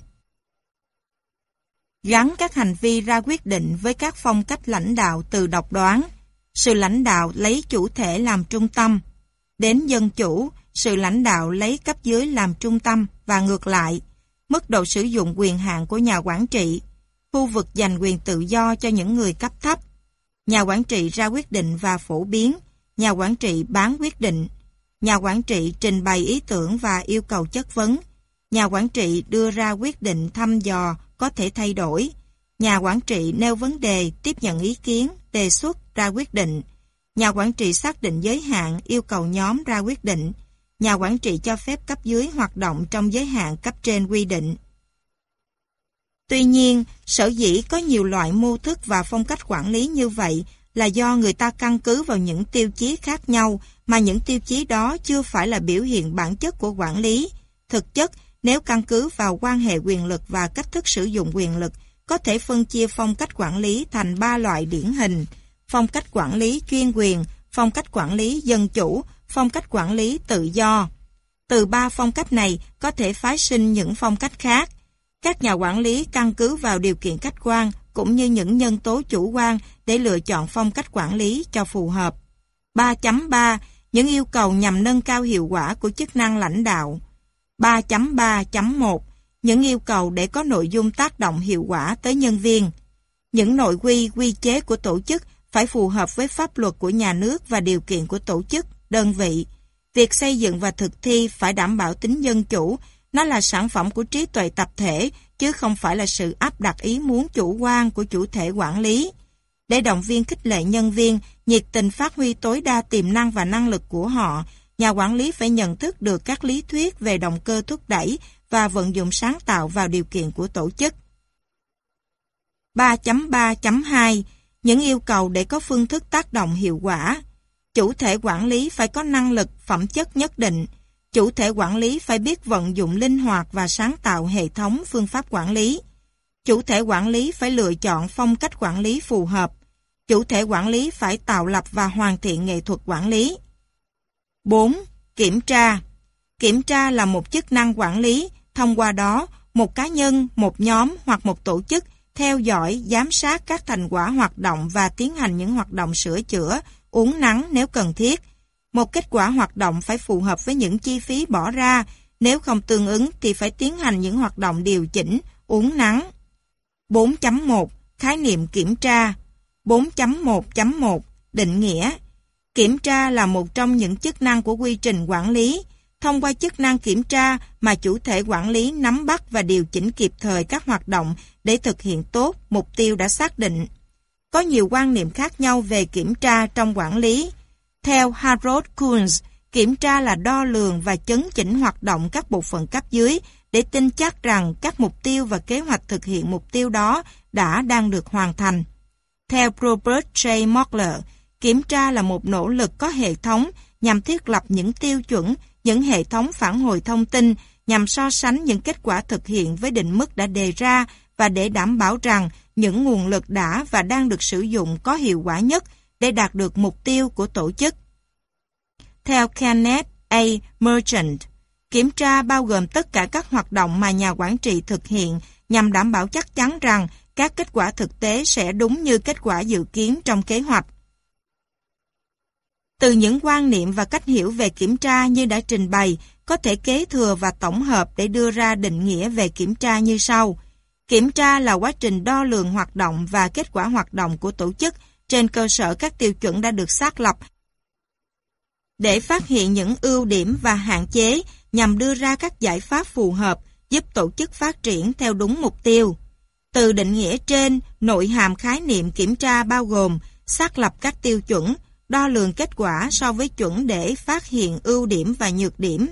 Gắn các hành vi ra quyết định với các phong cách lãnh đạo từ độc đoán. Sự lãnh đạo lấy chủ thể làm trung tâm. Đến dân chủ, sự lãnh đạo lấy cấp dưới làm trung tâm và ngược lại. Mức độ sử dụng quyền hạn của nhà quản trị. Khu vực dành quyền tự do cho những người cấp thấp. Nhà quản trị ra quyết định và phổ biến. Nhà quản trị bán quyết định. Nhà quản trị trình bày ý tưởng và yêu cầu chất vấn. Nhà quản trị đưa ra quyết định thăm dò, có thể thay đổi. Nhà quản trị nêu vấn đề, tiếp nhận ý kiến, đề xuất, ra quyết định. Nhà quản trị xác định giới hạn, yêu cầu nhóm ra quyết định. Nhà quản trị cho phép cấp dưới hoạt động trong giới hạn cấp trên quy định. Tuy nhiên, sở dĩ có nhiều loại mô thức và phong cách quản lý như vậy là do người ta căn cứ vào những tiêu chí khác nhau mà những tiêu chí đó chưa phải là biểu hiện bản chất của quản lý. Thực chất, nếu căn cứ vào quan hệ quyền lực và cách thức sử dụng quyền lực, có thể phân chia phong cách quản lý thành ba loại điển hình: phong cách quản lý chuyên quyền, phong cách quản lý dân chủ, phong cách quản lý tự do. Từ ba phong cách này có thể phái sinh những phong cách khác. Các nhà quản lý căn cứ vào điều kiện khách quan cũng như những nhân tố chủ quan để lựa chọn phong cách quản lý cho phù hợp. ba chấm ba Những yêu cầu nhằm nâng cao hiệu quả của chức năng lãnh đạo. ba chấm ba chấm một những yêu cầu để có nội dung tác động hiệu quả tới nhân viên. Những nội quy, quy chế của tổ chức phải phù hợp với pháp luật của nhà nước và điều kiện của tổ chức, đơn vị. Việc xây dựng và thực thi phải đảm bảo tính dân chủ, nó là sản phẩm của trí tuệ tập thể, chứ không phải là sự áp đặt ý muốn chủ quan của chủ thể quản lý. Để động viên khích lệ nhân viên, nhiệt tình phát huy tối đa tiềm năng và năng lực của họ, nhà quản lý phải nhận thức được các lý thuyết về động cơ thúc đẩy và vận dụng sáng tạo vào điều kiện của tổ chức. ba chấm ba chấm hai Những yêu cầu để có phương thức tác động hiệu quả. Chủ thể quản lý phải có năng lực, phẩm chất nhất định. Chủ thể quản lý phải biết vận dụng linh hoạt và sáng tạo hệ thống phương pháp quản lý. Chủ thể quản lý phải lựa chọn phong cách quản lý phù hợp. Chủ thể quản lý phải tạo lập và hoàn thiện nghệ thuật quản lý. bốn. Kiểm tra. Kiểm tra là một chức năng quản lý, thông qua đó, một cá nhân, một nhóm hoặc một tổ chức theo dõi, giám sát các thành quả hoạt động và tiến hành những hoạt động sửa chữa, uốn nắn nếu cần thiết. Một kết quả hoạt động phải phù hợp với những chi phí bỏ ra, nếu không tương ứng thì phải tiến hành những hoạt động điều chỉnh, uốn nắn. bốn chấm một Khái niệm kiểm tra. bốn chấm một chấm một Định nghĩa. Kiểm tra là một trong những chức năng của quy trình quản lý. Thông qua chức năng kiểm tra mà chủ thể quản lý nắm bắt và điều chỉnh kịp thời các hoạt động để thực hiện tốt mục tiêu đã xác định. Có nhiều quan niệm khác nhau về kiểm tra trong quản lý. Theo Harold Kuhns, kiểm tra là đo lường và chấn chỉnh hoạt động các bộ phận cấp dưới để tin chắc rằng các mục tiêu và kế hoạch thực hiện mục tiêu đó đã đang được hoàn thành. Theo Robert J. Mockler, kiểm tra là một nỗ lực có hệ thống nhằm thiết lập những tiêu chuẩn, những hệ thống phản hồi thông tin nhằm so sánh những kết quả thực hiện với định mức đã đề ra và để đảm bảo rằng những nguồn lực đã và đang được sử dụng có hiệu quả nhất để đạt được mục tiêu của tổ chức. Theo Kenneth A. Merchant, kiểm tra bao gồm tất cả các hoạt động mà nhà quản trị thực hiện nhằm đảm bảo chắc chắn rằng các kết quả thực tế sẽ đúng như kết quả dự kiến trong kế hoạch. Từ những quan niệm và cách hiểu về kiểm tra như đã trình bày, có thể kế thừa và tổng hợp để đưa ra định nghĩa về kiểm tra như sau. Kiểm tra là quá trình đo lường hoạt động và kết quả hoạt động của tổ chức trên cơ sở các tiêu chuẩn đã được xác lập để phát hiện những ưu điểm và hạn chế nhằm đưa ra các giải pháp phù hợp giúp tổ chức phát triển theo đúng mục tiêu. Từ định nghĩa trên, nội hàm khái niệm kiểm tra bao gồm xác lập các tiêu chuẩn, đo lường kết quả so với chuẩn để phát hiện ưu điểm và nhược điểm.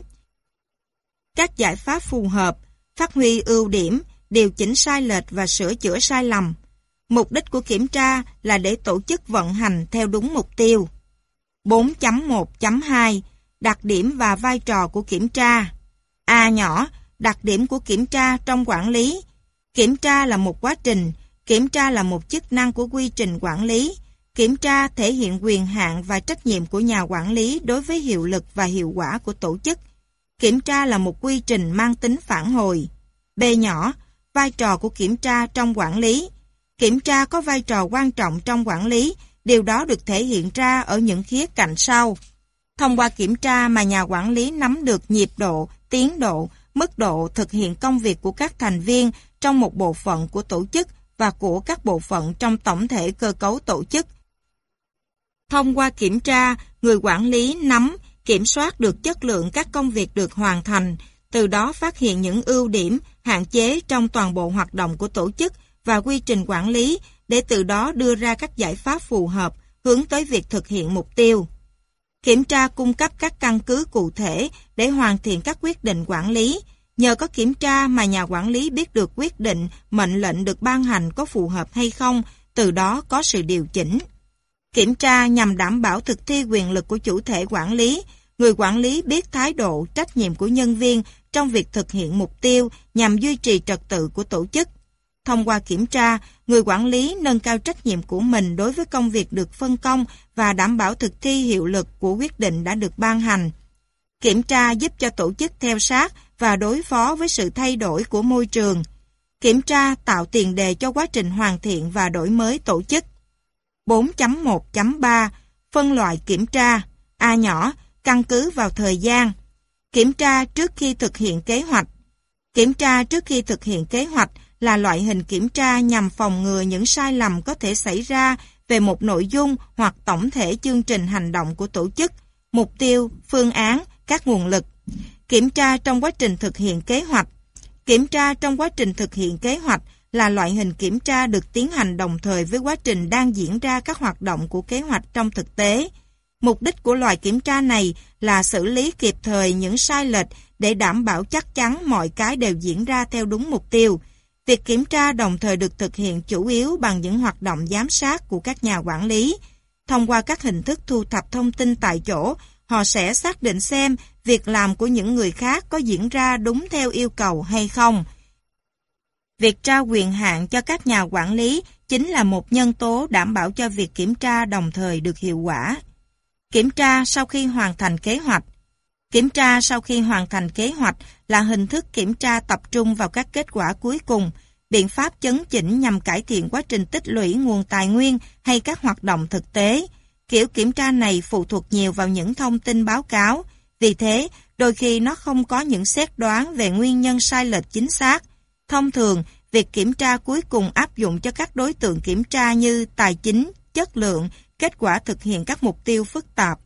Các giải pháp phù hợp, phát huy ưu điểm, điều chỉnh sai lệch và sửa chữa sai lầm. Mục đích của kiểm tra là để tổ chức vận hành theo đúng mục tiêu. bốn chấm một chấm hai Đặc điểm và vai trò của kiểm tra. A nhỏ, đặc điểm của kiểm tra trong quản lý. Kiểm tra là một quá trình, kiểm tra là một chức năng của quy trình quản lý. Kiểm tra thể hiện quyền hạn và trách nhiệm của nhà quản lý đối với hiệu lực và hiệu quả của tổ chức. Kiểm tra là một quy trình mang tính phản hồi. B nhỏ, vai trò của kiểm tra trong quản lý. Kiểm tra có vai trò quan trọng trong quản lý, điều đó được thể hiện ra ở những khía cạnh sau. Thông qua kiểm tra mà nhà quản lý nắm được nhịp độ, tiến độ, mức độ thực hiện công việc của các thành viên trong một bộ phận của tổ chức và của các bộ phận trong tổng thể cơ cấu tổ chức. Thông qua kiểm tra, người quản lý nắm, kiểm soát được chất lượng các công việc được hoàn thành, từ đó phát hiện những ưu điểm, hạn chế trong toàn bộ hoạt động của tổ chức và quy trình quản lý, để từ đó đưa ra các giải pháp phù hợp, hướng tới việc thực hiện mục tiêu. Kiểm tra cung cấp các căn cứ cụ thể để hoàn thiện các quyết định quản lý. Nhờ có kiểm tra mà nhà quản lý biết được quyết định, mệnh lệnh được ban hành có phù hợp hay không, từ đó có sự điều chỉnh. Kiểm tra nhằm đảm bảo thực thi quyền lực của chủ thể quản lý. Người quản lý biết thái độ, trách nhiệm của nhân viên trong việc thực hiện mục tiêu nhằm duy trì trật tự của tổ chức. Thông qua kiểm tra, người quản lý nâng cao trách nhiệm của mình đối với công việc được phân công và đảm bảo thực thi hiệu lực của quyết định đã được ban hành. Kiểm tra giúp cho tổ chức theo sát và đối phó với sự thay đổi của môi trường. Kiểm tra tạo tiền đề cho quá trình hoàn thiện và đổi mới tổ chức. bốn chấm một chấm ba Phân loại kiểm tra. A nhỏ, căn cứ vào thời gian. Kiểm tra trước khi thực hiện kế hoạch. Kiểm tra trước khi thực hiện kế hoạch là loại hình kiểm tra nhằm phòng ngừa những sai lầm có thể xảy ra về một nội dung hoặc tổng thể chương trình hành động của tổ chức, mục tiêu, phương án, các nguồn lực. Kiểm tra trong quá trình thực hiện kế hoạch. Kiểm tra trong quá trình thực hiện kế hoạch là loại hình kiểm tra được tiến hành đồng thời với quá trình đang diễn ra các hoạt động của kế hoạch trong thực tế. Mục đích của loại kiểm tra này là xử lý kịp thời những sai lệch để đảm bảo chắc chắn mọi cái đều diễn ra theo đúng mục tiêu. Việc kiểm tra đồng thời được thực hiện chủ yếu bằng những hoạt động giám sát của các nhà quản lý. Thông qua các hình thức thu thập thông tin tại chỗ, họ sẽ xác định xem việc làm của những người khác có diễn ra đúng theo yêu cầu hay không. Việc trao quyền hạn cho các nhà quản lý chính là một nhân tố đảm bảo cho việc kiểm tra đồng thời được hiệu quả. Kiểm tra sau khi hoàn thành kế hoạch. Kiểm tra sau khi hoàn thành kế hoạch là hình thức kiểm tra tập trung vào các kết quả cuối cùng, biện pháp chấn chỉnh nhằm cải thiện quá trình tích lũy nguồn tài nguyên hay các hoạt động thực tế. Kiểu kiểm tra này phụ thuộc nhiều vào những thông tin báo cáo, vì thế đôi khi nó không có những xét đoán về nguyên nhân sai lệch chính xác. Thông thường, việc kiểm tra cuối cùng áp dụng cho các đối tượng kiểm tra như tài chính, chất lượng, kết quả thực hiện các mục tiêu phức tạp.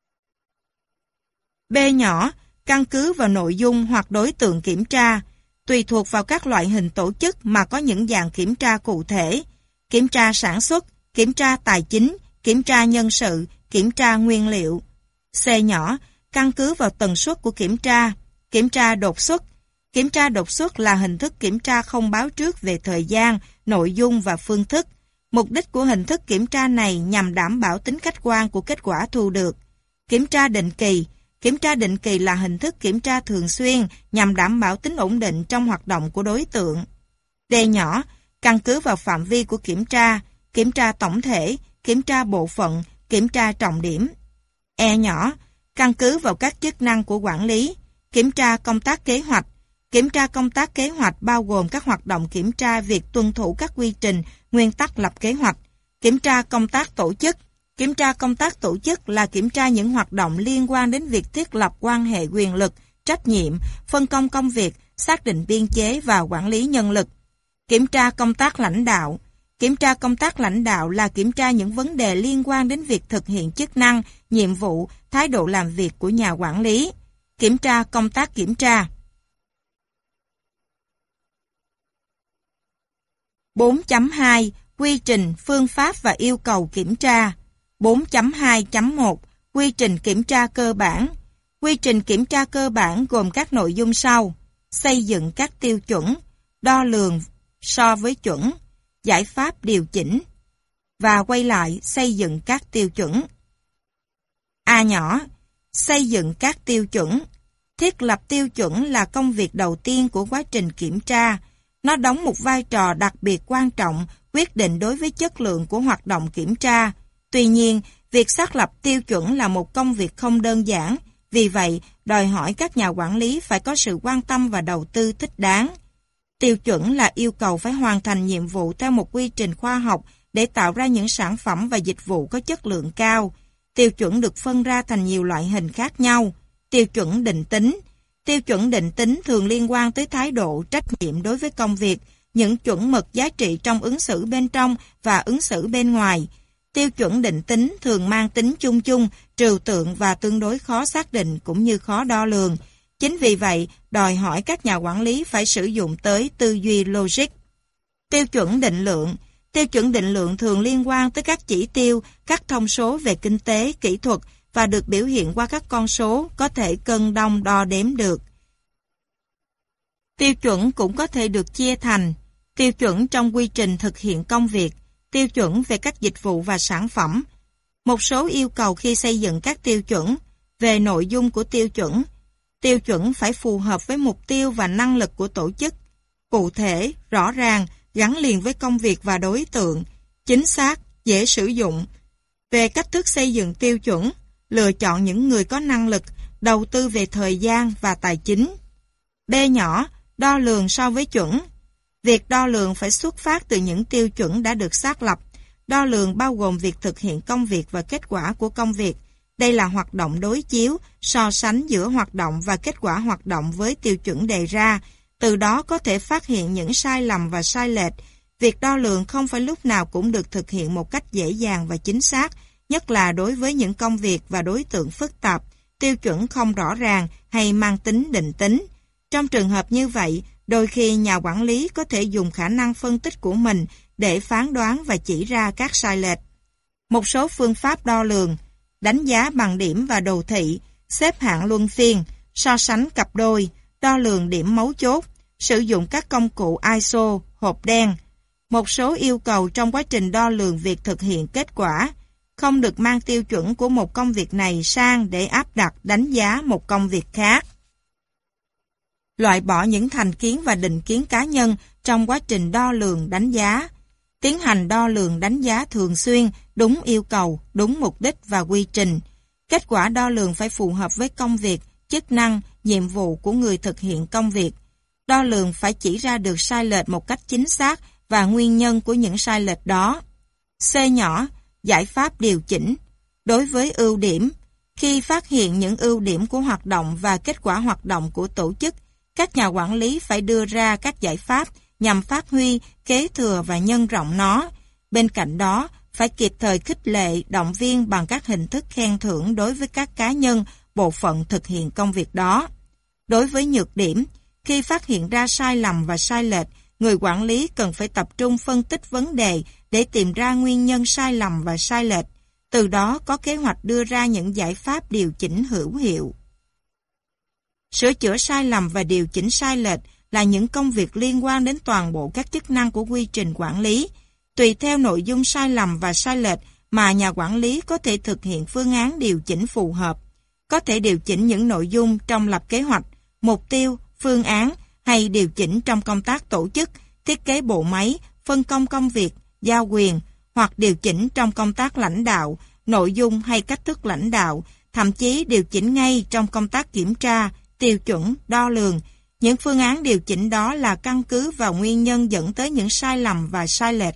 B nhỏ, căn cứ vào nội dung hoặc đối tượng kiểm tra, tùy thuộc vào các loại hình tổ chức mà có những dạng kiểm tra cụ thể. Kiểm tra sản xuất, kiểm tra tài chính, kiểm tra nhân sự, kiểm tra nguyên liệu. C nhỏ, căn cứ vào tần suất của kiểm tra, kiểm tra đột xuất. Kiểm tra đột xuất là hình thức kiểm tra không báo trước về thời gian, nội dung và phương thức. Mục đích của hình thức kiểm tra này nhằm đảm bảo tính khách quan của kết quả thu được. Kiểm tra định kỳ. Kiểm tra định kỳ là hình thức kiểm tra thường xuyên nhằm đảm bảo tính ổn định trong hoạt động của đối tượng. D nhỏ, căn cứ vào phạm vi của kiểm tra, kiểm tra tổng thể, kiểm tra bộ phận, kiểm tra trọng điểm. E nhỏ, căn cứ vào các chức năng của quản lý, kiểm tra công tác kế hoạch. Kiểm tra công tác kế hoạch bao gồm các hoạt động kiểm tra việc tuân thủ các quy trình, nguyên tắc lập kế hoạch. Kiểm tra công tác tổ chức. Kiểm tra công tác tổ chức là kiểm tra những hoạt động liên quan đến việc thiết lập quan hệ quyền lực, trách nhiệm, phân công công việc, xác định biên chế và quản lý nhân lực. Kiểm tra công tác lãnh đạo. Kiểm tra công tác lãnh đạo là kiểm tra những vấn đề liên quan đến việc thực hiện chức năng, nhiệm vụ, thái độ làm việc của nhà quản lý. Kiểm tra công tác kiểm tra. bốn chấm hai. Quy trình, phương pháp và yêu cầu kiểm tra. bốn chấm hai chấm một. Quy trình kiểm tra cơ bản. Quy trình kiểm tra cơ bản gồm các nội dung sau: xây dựng các tiêu chuẩn, đo lường so với chuẩn, giải pháp điều chỉnh, và quay lại xây dựng các tiêu chuẩn. A nhỏ, xây dựng các tiêu chuẩn. Thiết lập tiêu chuẩn là công việc đầu tiên của quá trình kiểm tra. Nó đóng một vai trò đặc biệt quan trọng, quyết định đối với chất lượng của hoạt động kiểm tra. Tuy nhiên, việc xác lập tiêu chuẩn là một công việc không đơn giản, vì vậy, đòi hỏi các nhà quản lý phải có sự quan tâm và đầu tư thích đáng. Tiêu chuẩn là yêu cầu phải hoàn thành nhiệm vụ theo một quy trình khoa học để tạo ra những sản phẩm và dịch vụ có chất lượng cao. Tiêu chuẩn được phân ra thành nhiều loại hình khác nhau. Tiêu chuẩn định tính. Tiêu chuẩn định tính thường liên quan tới thái độ, trách nhiệm đối với công việc, những chuẩn mực giá trị trong ứng xử bên trong và ứng xử bên ngoài. Tiêu chuẩn định tính thường mang tính chung chung, trừu tượng và tương đối khó xác định cũng như khó đo lường. Chính vì vậy, đòi hỏi các nhà quản lý phải sử dụng tới tư duy logic. Tiêu chuẩn định lượng. Tiêu chuẩn định lượng thường liên quan tới các chỉ tiêu, các thông số về kinh tế, kỹ thuật và được biểu hiện qua các con số có thể cân đong đo đếm được. Tiêu chuẩn cũng có thể được chia thành tiêu chuẩn trong quy trình thực hiện công việc, tiêu chuẩn về các dịch vụ và sản phẩm. Một số yêu cầu khi xây dựng các tiêu chuẩn về nội dung của tiêu chuẩn. Tiêu chuẩn phải phù hợp với mục tiêu và năng lực của tổ chức, cụ thể, rõ ràng, gắn liền với công việc và đối tượng, chính xác, dễ sử dụng. Về cách thức xây dựng tiêu chuẩn, lựa chọn những người có năng lực, đầu tư về thời gian và tài chính. B nhỏ, đo lường so với chuẩn. Việc đo lường phải xuất phát từ những tiêu chuẩn đã được xác lập. Đo lường bao gồm việc thực hiện công việc và kết quả của công việc. Đây là hoạt động đối chiếu, so sánh giữa hoạt động và kết quả hoạt động với tiêu chuẩn đề ra. Từ đó có thể phát hiện những sai lầm và sai lệch. Việc đo lường không phải lúc nào cũng được thực hiện một cách dễ dàng và chính xác, nhất là đối với những công việc và đối tượng phức tạp, tiêu chuẩn không rõ ràng hay mang tính định tính. Trong trường hợp như vậy, đôi khi nhà quản lý có thể dùng khả năng phân tích của mình để phán đoán và chỉ ra các sai lệch. Một số phương pháp đo lường: đánh giá bằng điểm và đồ thị, xếp hạng luân phiên, so sánh cặp đôi, đo lường điểm mấu chốt, sử dụng các công cụ i ét o, hộp đen. Một số yêu cầu trong quá trình đo lường việc thực hiện kết quả, không được mang tiêu chuẩn của một công việc này sang để áp đặt đánh giá một công việc khác. Loại bỏ những thành kiến và định kiến cá nhân trong quá trình đo lường đánh giá. Tiến hành đo lường đánh giá thường xuyên, đúng yêu cầu, đúng mục đích và quy trình. Kết quả đo lường phải phù hợp với công việc, chức năng, nhiệm vụ của người thực hiện công việc. Đo lường phải chỉ ra được sai lệch một cách chính xác và nguyên nhân của những sai lệch đó. C nhỏ, giải pháp điều chỉnh. Đối với ưu điểm, khi phát hiện những ưu điểm của hoạt động và kết quả hoạt động của tổ chức, các nhà quản lý phải đưa ra các giải pháp nhằm phát huy, kế thừa và nhân rộng nó. Bên cạnh đó, phải kịp thời khích lệ, động viên bằng các hình thức khen thưởng đối với các cá nhân, bộ phận thực hiện công việc đó. Đối với nhược điểm, khi phát hiện ra sai lầm và sai lệch, người quản lý cần phải tập trung phân tích vấn đề để tìm ra nguyên nhân sai lầm và sai lệch, từ đó có kế hoạch đưa ra những giải pháp điều chỉnh hữu hiệu. Sửa chữa sai lầm và điều chỉnh sai lệch là những công việc liên quan đến toàn bộ các chức năng của quy trình quản lý. Tùy theo nội dung sai lầm và sai lệch mà nhà quản lý có thể thực hiện phương án điều chỉnh phù hợp. Có thể điều chỉnh những nội dung trong lập kế hoạch, mục tiêu, phương án hay điều chỉnh trong công tác tổ chức, thiết kế bộ máy, phân công công việc, giao quyền, hoặc điều chỉnh trong công tác lãnh đạo, nội dung hay cách thức lãnh đạo, thậm chí điều chỉnh ngay trong công tác kiểm tra, tiêu chuẩn, đo lường. Những phương án điều chỉnh đó là căn cứ vào nguyên nhân dẫn tới những sai lầm và sai lệch.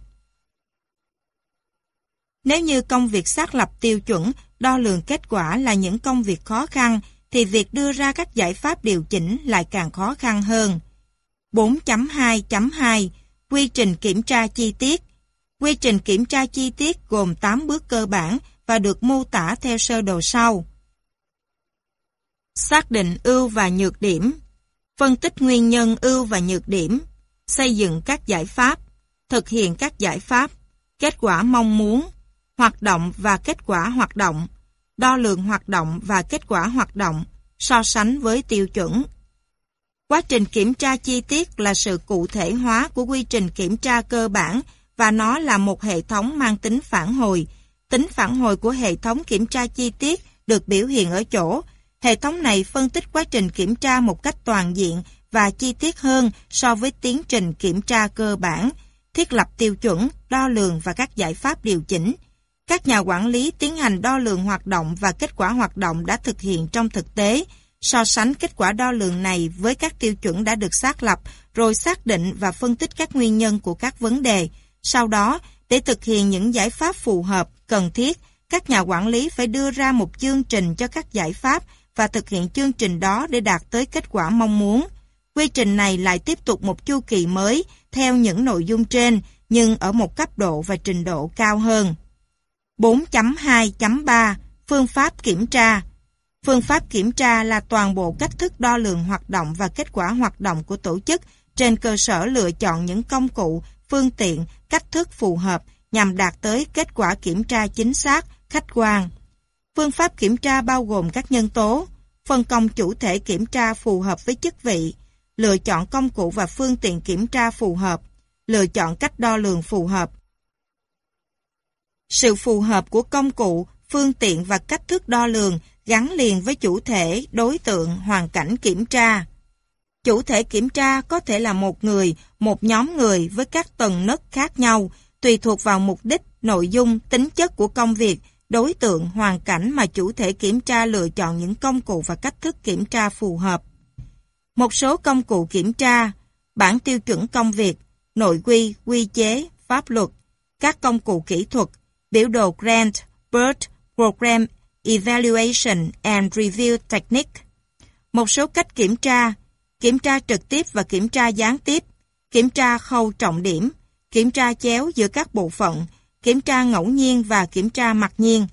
Nếu như công việc xác lập tiêu chuẩn, đo lường kết quả là những công việc khó khăn, thì việc đưa ra các giải pháp điều chỉnh lại càng khó khăn hơn. bốn chấm hai chấm hai Quy trình kiểm tra chi tiết. Quy trình kiểm tra chi tiết gồm tám bước cơ bản và được mô tả theo sơ đồ sau. Xác định ưu và nhược điểm. Phân tích nguyên nhân ưu và nhược điểm. Xây dựng các giải pháp. Thực hiện các giải pháp. Kết quả mong muốn. Hoạt động và kết quả hoạt động. Đo lường hoạt động và kết quả hoạt động. So sánh với tiêu chuẩn. Quá trình kiểm tra chi tiết là sự cụ thể hóa của quy trình kiểm tra cơ bản và nó là một hệ thống mang tính phản hồi. Tính phản hồi của hệ thống kiểm tra chi tiết được biểu hiện ở chỗ hệ thống này phân tích quá trình kiểm tra một cách toàn diện và chi tiết hơn so với tiến trình kiểm tra cơ bản, thiết lập tiêu chuẩn, đo lường và các giải pháp điều chỉnh. Các nhà quản lý tiến hành đo lường hoạt động và kết quả hoạt động đã thực hiện trong thực tế, so sánh kết quả đo lường này với các tiêu chuẩn đã được xác lập, rồi xác định và phân tích các nguyên nhân của các vấn đề. Sau đó, để thực hiện những giải pháp phù hợp, cần thiết, các nhà quản lý phải đưa ra một chương trình cho các giải pháp và thực hiện chương trình đó để đạt tới kết quả mong muốn. Quy trình này lại tiếp tục một chu kỳ mới theo những nội dung trên, nhưng ở một cấp độ và trình độ cao hơn. bốn chấm hai chấm ba Phương pháp kiểm tra. Phương pháp kiểm tra là toàn bộ cách thức đo lường hoạt động và kết quả hoạt động của tổ chức trên cơ sở lựa chọn những công cụ, phương tiện, cách thức phù hợp nhằm đạt tới kết quả kiểm tra chính xác, khách quan. Phương pháp kiểm tra bao gồm các nhân tố: phân công chủ thể kiểm tra phù hợp với chức vị, lựa chọn công cụ và phương tiện kiểm tra phù hợp, lựa chọn cách đo lường phù hợp. Sự phù hợp của công cụ, phương tiện và cách thức đo lường gắn liền với chủ thể, đối tượng, hoàn cảnh kiểm tra. Chủ thể kiểm tra có thể là một người, một nhóm người với các tầng nấc khác nhau, tùy thuộc vào mục đích, nội dung, tính chất của công việc, đối tượng, hoàn cảnh mà chủ thể kiểm tra lựa chọn những công cụ và cách thức kiểm tra phù hợp. Một số công cụ kiểm tra: bản tiêu chuẩn công việc, nội quy, quy chế, pháp luật, các công cụ kỹ thuật, biểu đồ Grant, BERT, Program Evaluation and Review Technique. Một số cách kiểm tra: kiểm tra trực tiếp và kiểm tra gián tiếp, kiểm tra khâu trọng điểm, kiểm tra chéo giữa các bộ phận, kiểm tra ngẫu nhiên và kiểm tra mặc nhiên,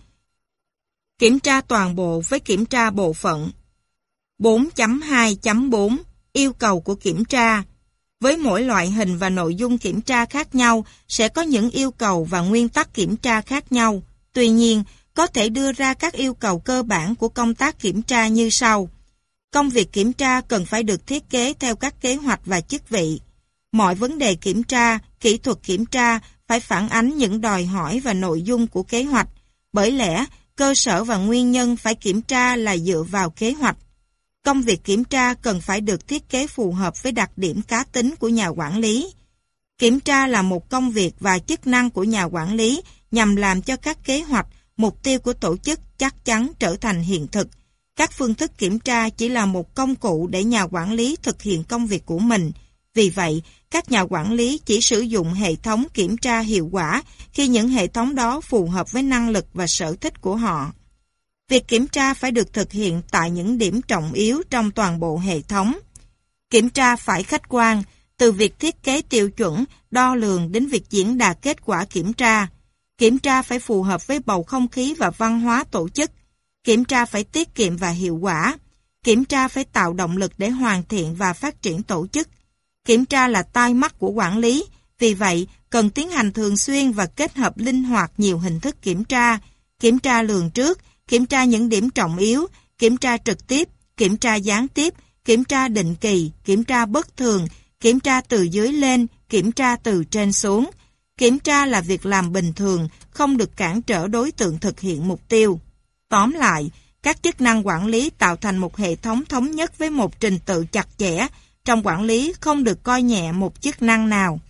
kiểm tra toàn bộ với kiểm tra bộ phận. bốn chấm hai chấm bốn Yêu cầu của kiểm tra. Với mỗi loại hình và nội dung kiểm tra khác nhau sẽ có những yêu cầu và nguyên tắc kiểm tra khác nhau. Tuy nhiên, có thể đưa ra các yêu cầu cơ bản của công tác kiểm tra như sau. Công việc kiểm tra cần phải được thiết kế theo các kế hoạch và chức vị. Mọi vấn đề kiểm tra, kỹ thuật kiểm tra phải phản ánh những đòi hỏi và nội dung của kế hoạch. Bởi lẽ, cơ sở và nguyên nhân phải kiểm tra là dựa vào kế hoạch. Công việc kiểm tra cần phải được thiết kế phù hợp với đặc điểm cá tính của nhà quản lý. Kiểm tra là một công việc và chức năng của nhà quản lý nhằm làm cho các kế hoạch, mục tiêu của tổ chức chắc chắn trở thành hiện thực. Các phương thức kiểm tra chỉ là một công cụ để nhà quản lý thực hiện công việc của mình. Vì vậy, các nhà quản lý chỉ sử dụng hệ thống kiểm tra hiệu quả khi những hệ thống đó phù hợp với năng lực và sở thích của họ. Việc kiểm tra phải được thực hiện tại những điểm trọng yếu trong toàn bộ hệ thống. Kiểm tra phải khách quan, từ việc thiết kế tiêu chuẩn, đo lường đến việc diễn đạt kết quả kiểm tra. Kiểm tra phải phù hợp với bầu không khí và văn hóa tổ chức. Kiểm tra phải tiết kiệm và hiệu quả. Kiểm tra phải tạo động lực để hoàn thiện và phát triển tổ chức. Kiểm tra là tai mắt của quản lý, vì vậy cần tiến hành thường xuyên và kết hợp linh hoạt nhiều hình thức kiểm tra. Kiểm tra lường trước, kiểm tra những điểm trọng yếu, kiểm tra trực tiếp, kiểm tra gián tiếp, kiểm tra định kỳ, kiểm tra bất thường, kiểm tra từ dưới lên, kiểm tra từ trên xuống. Kiểm tra là việc làm bình thường, không được cản trở đối tượng thực hiện mục tiêu. Tóm lại, các chức năng quản lý tạo thành một hệ thống thống nhất với một trình tự chặt chẽ. Trong quản lý không được coi nhẹ một chức năng nào.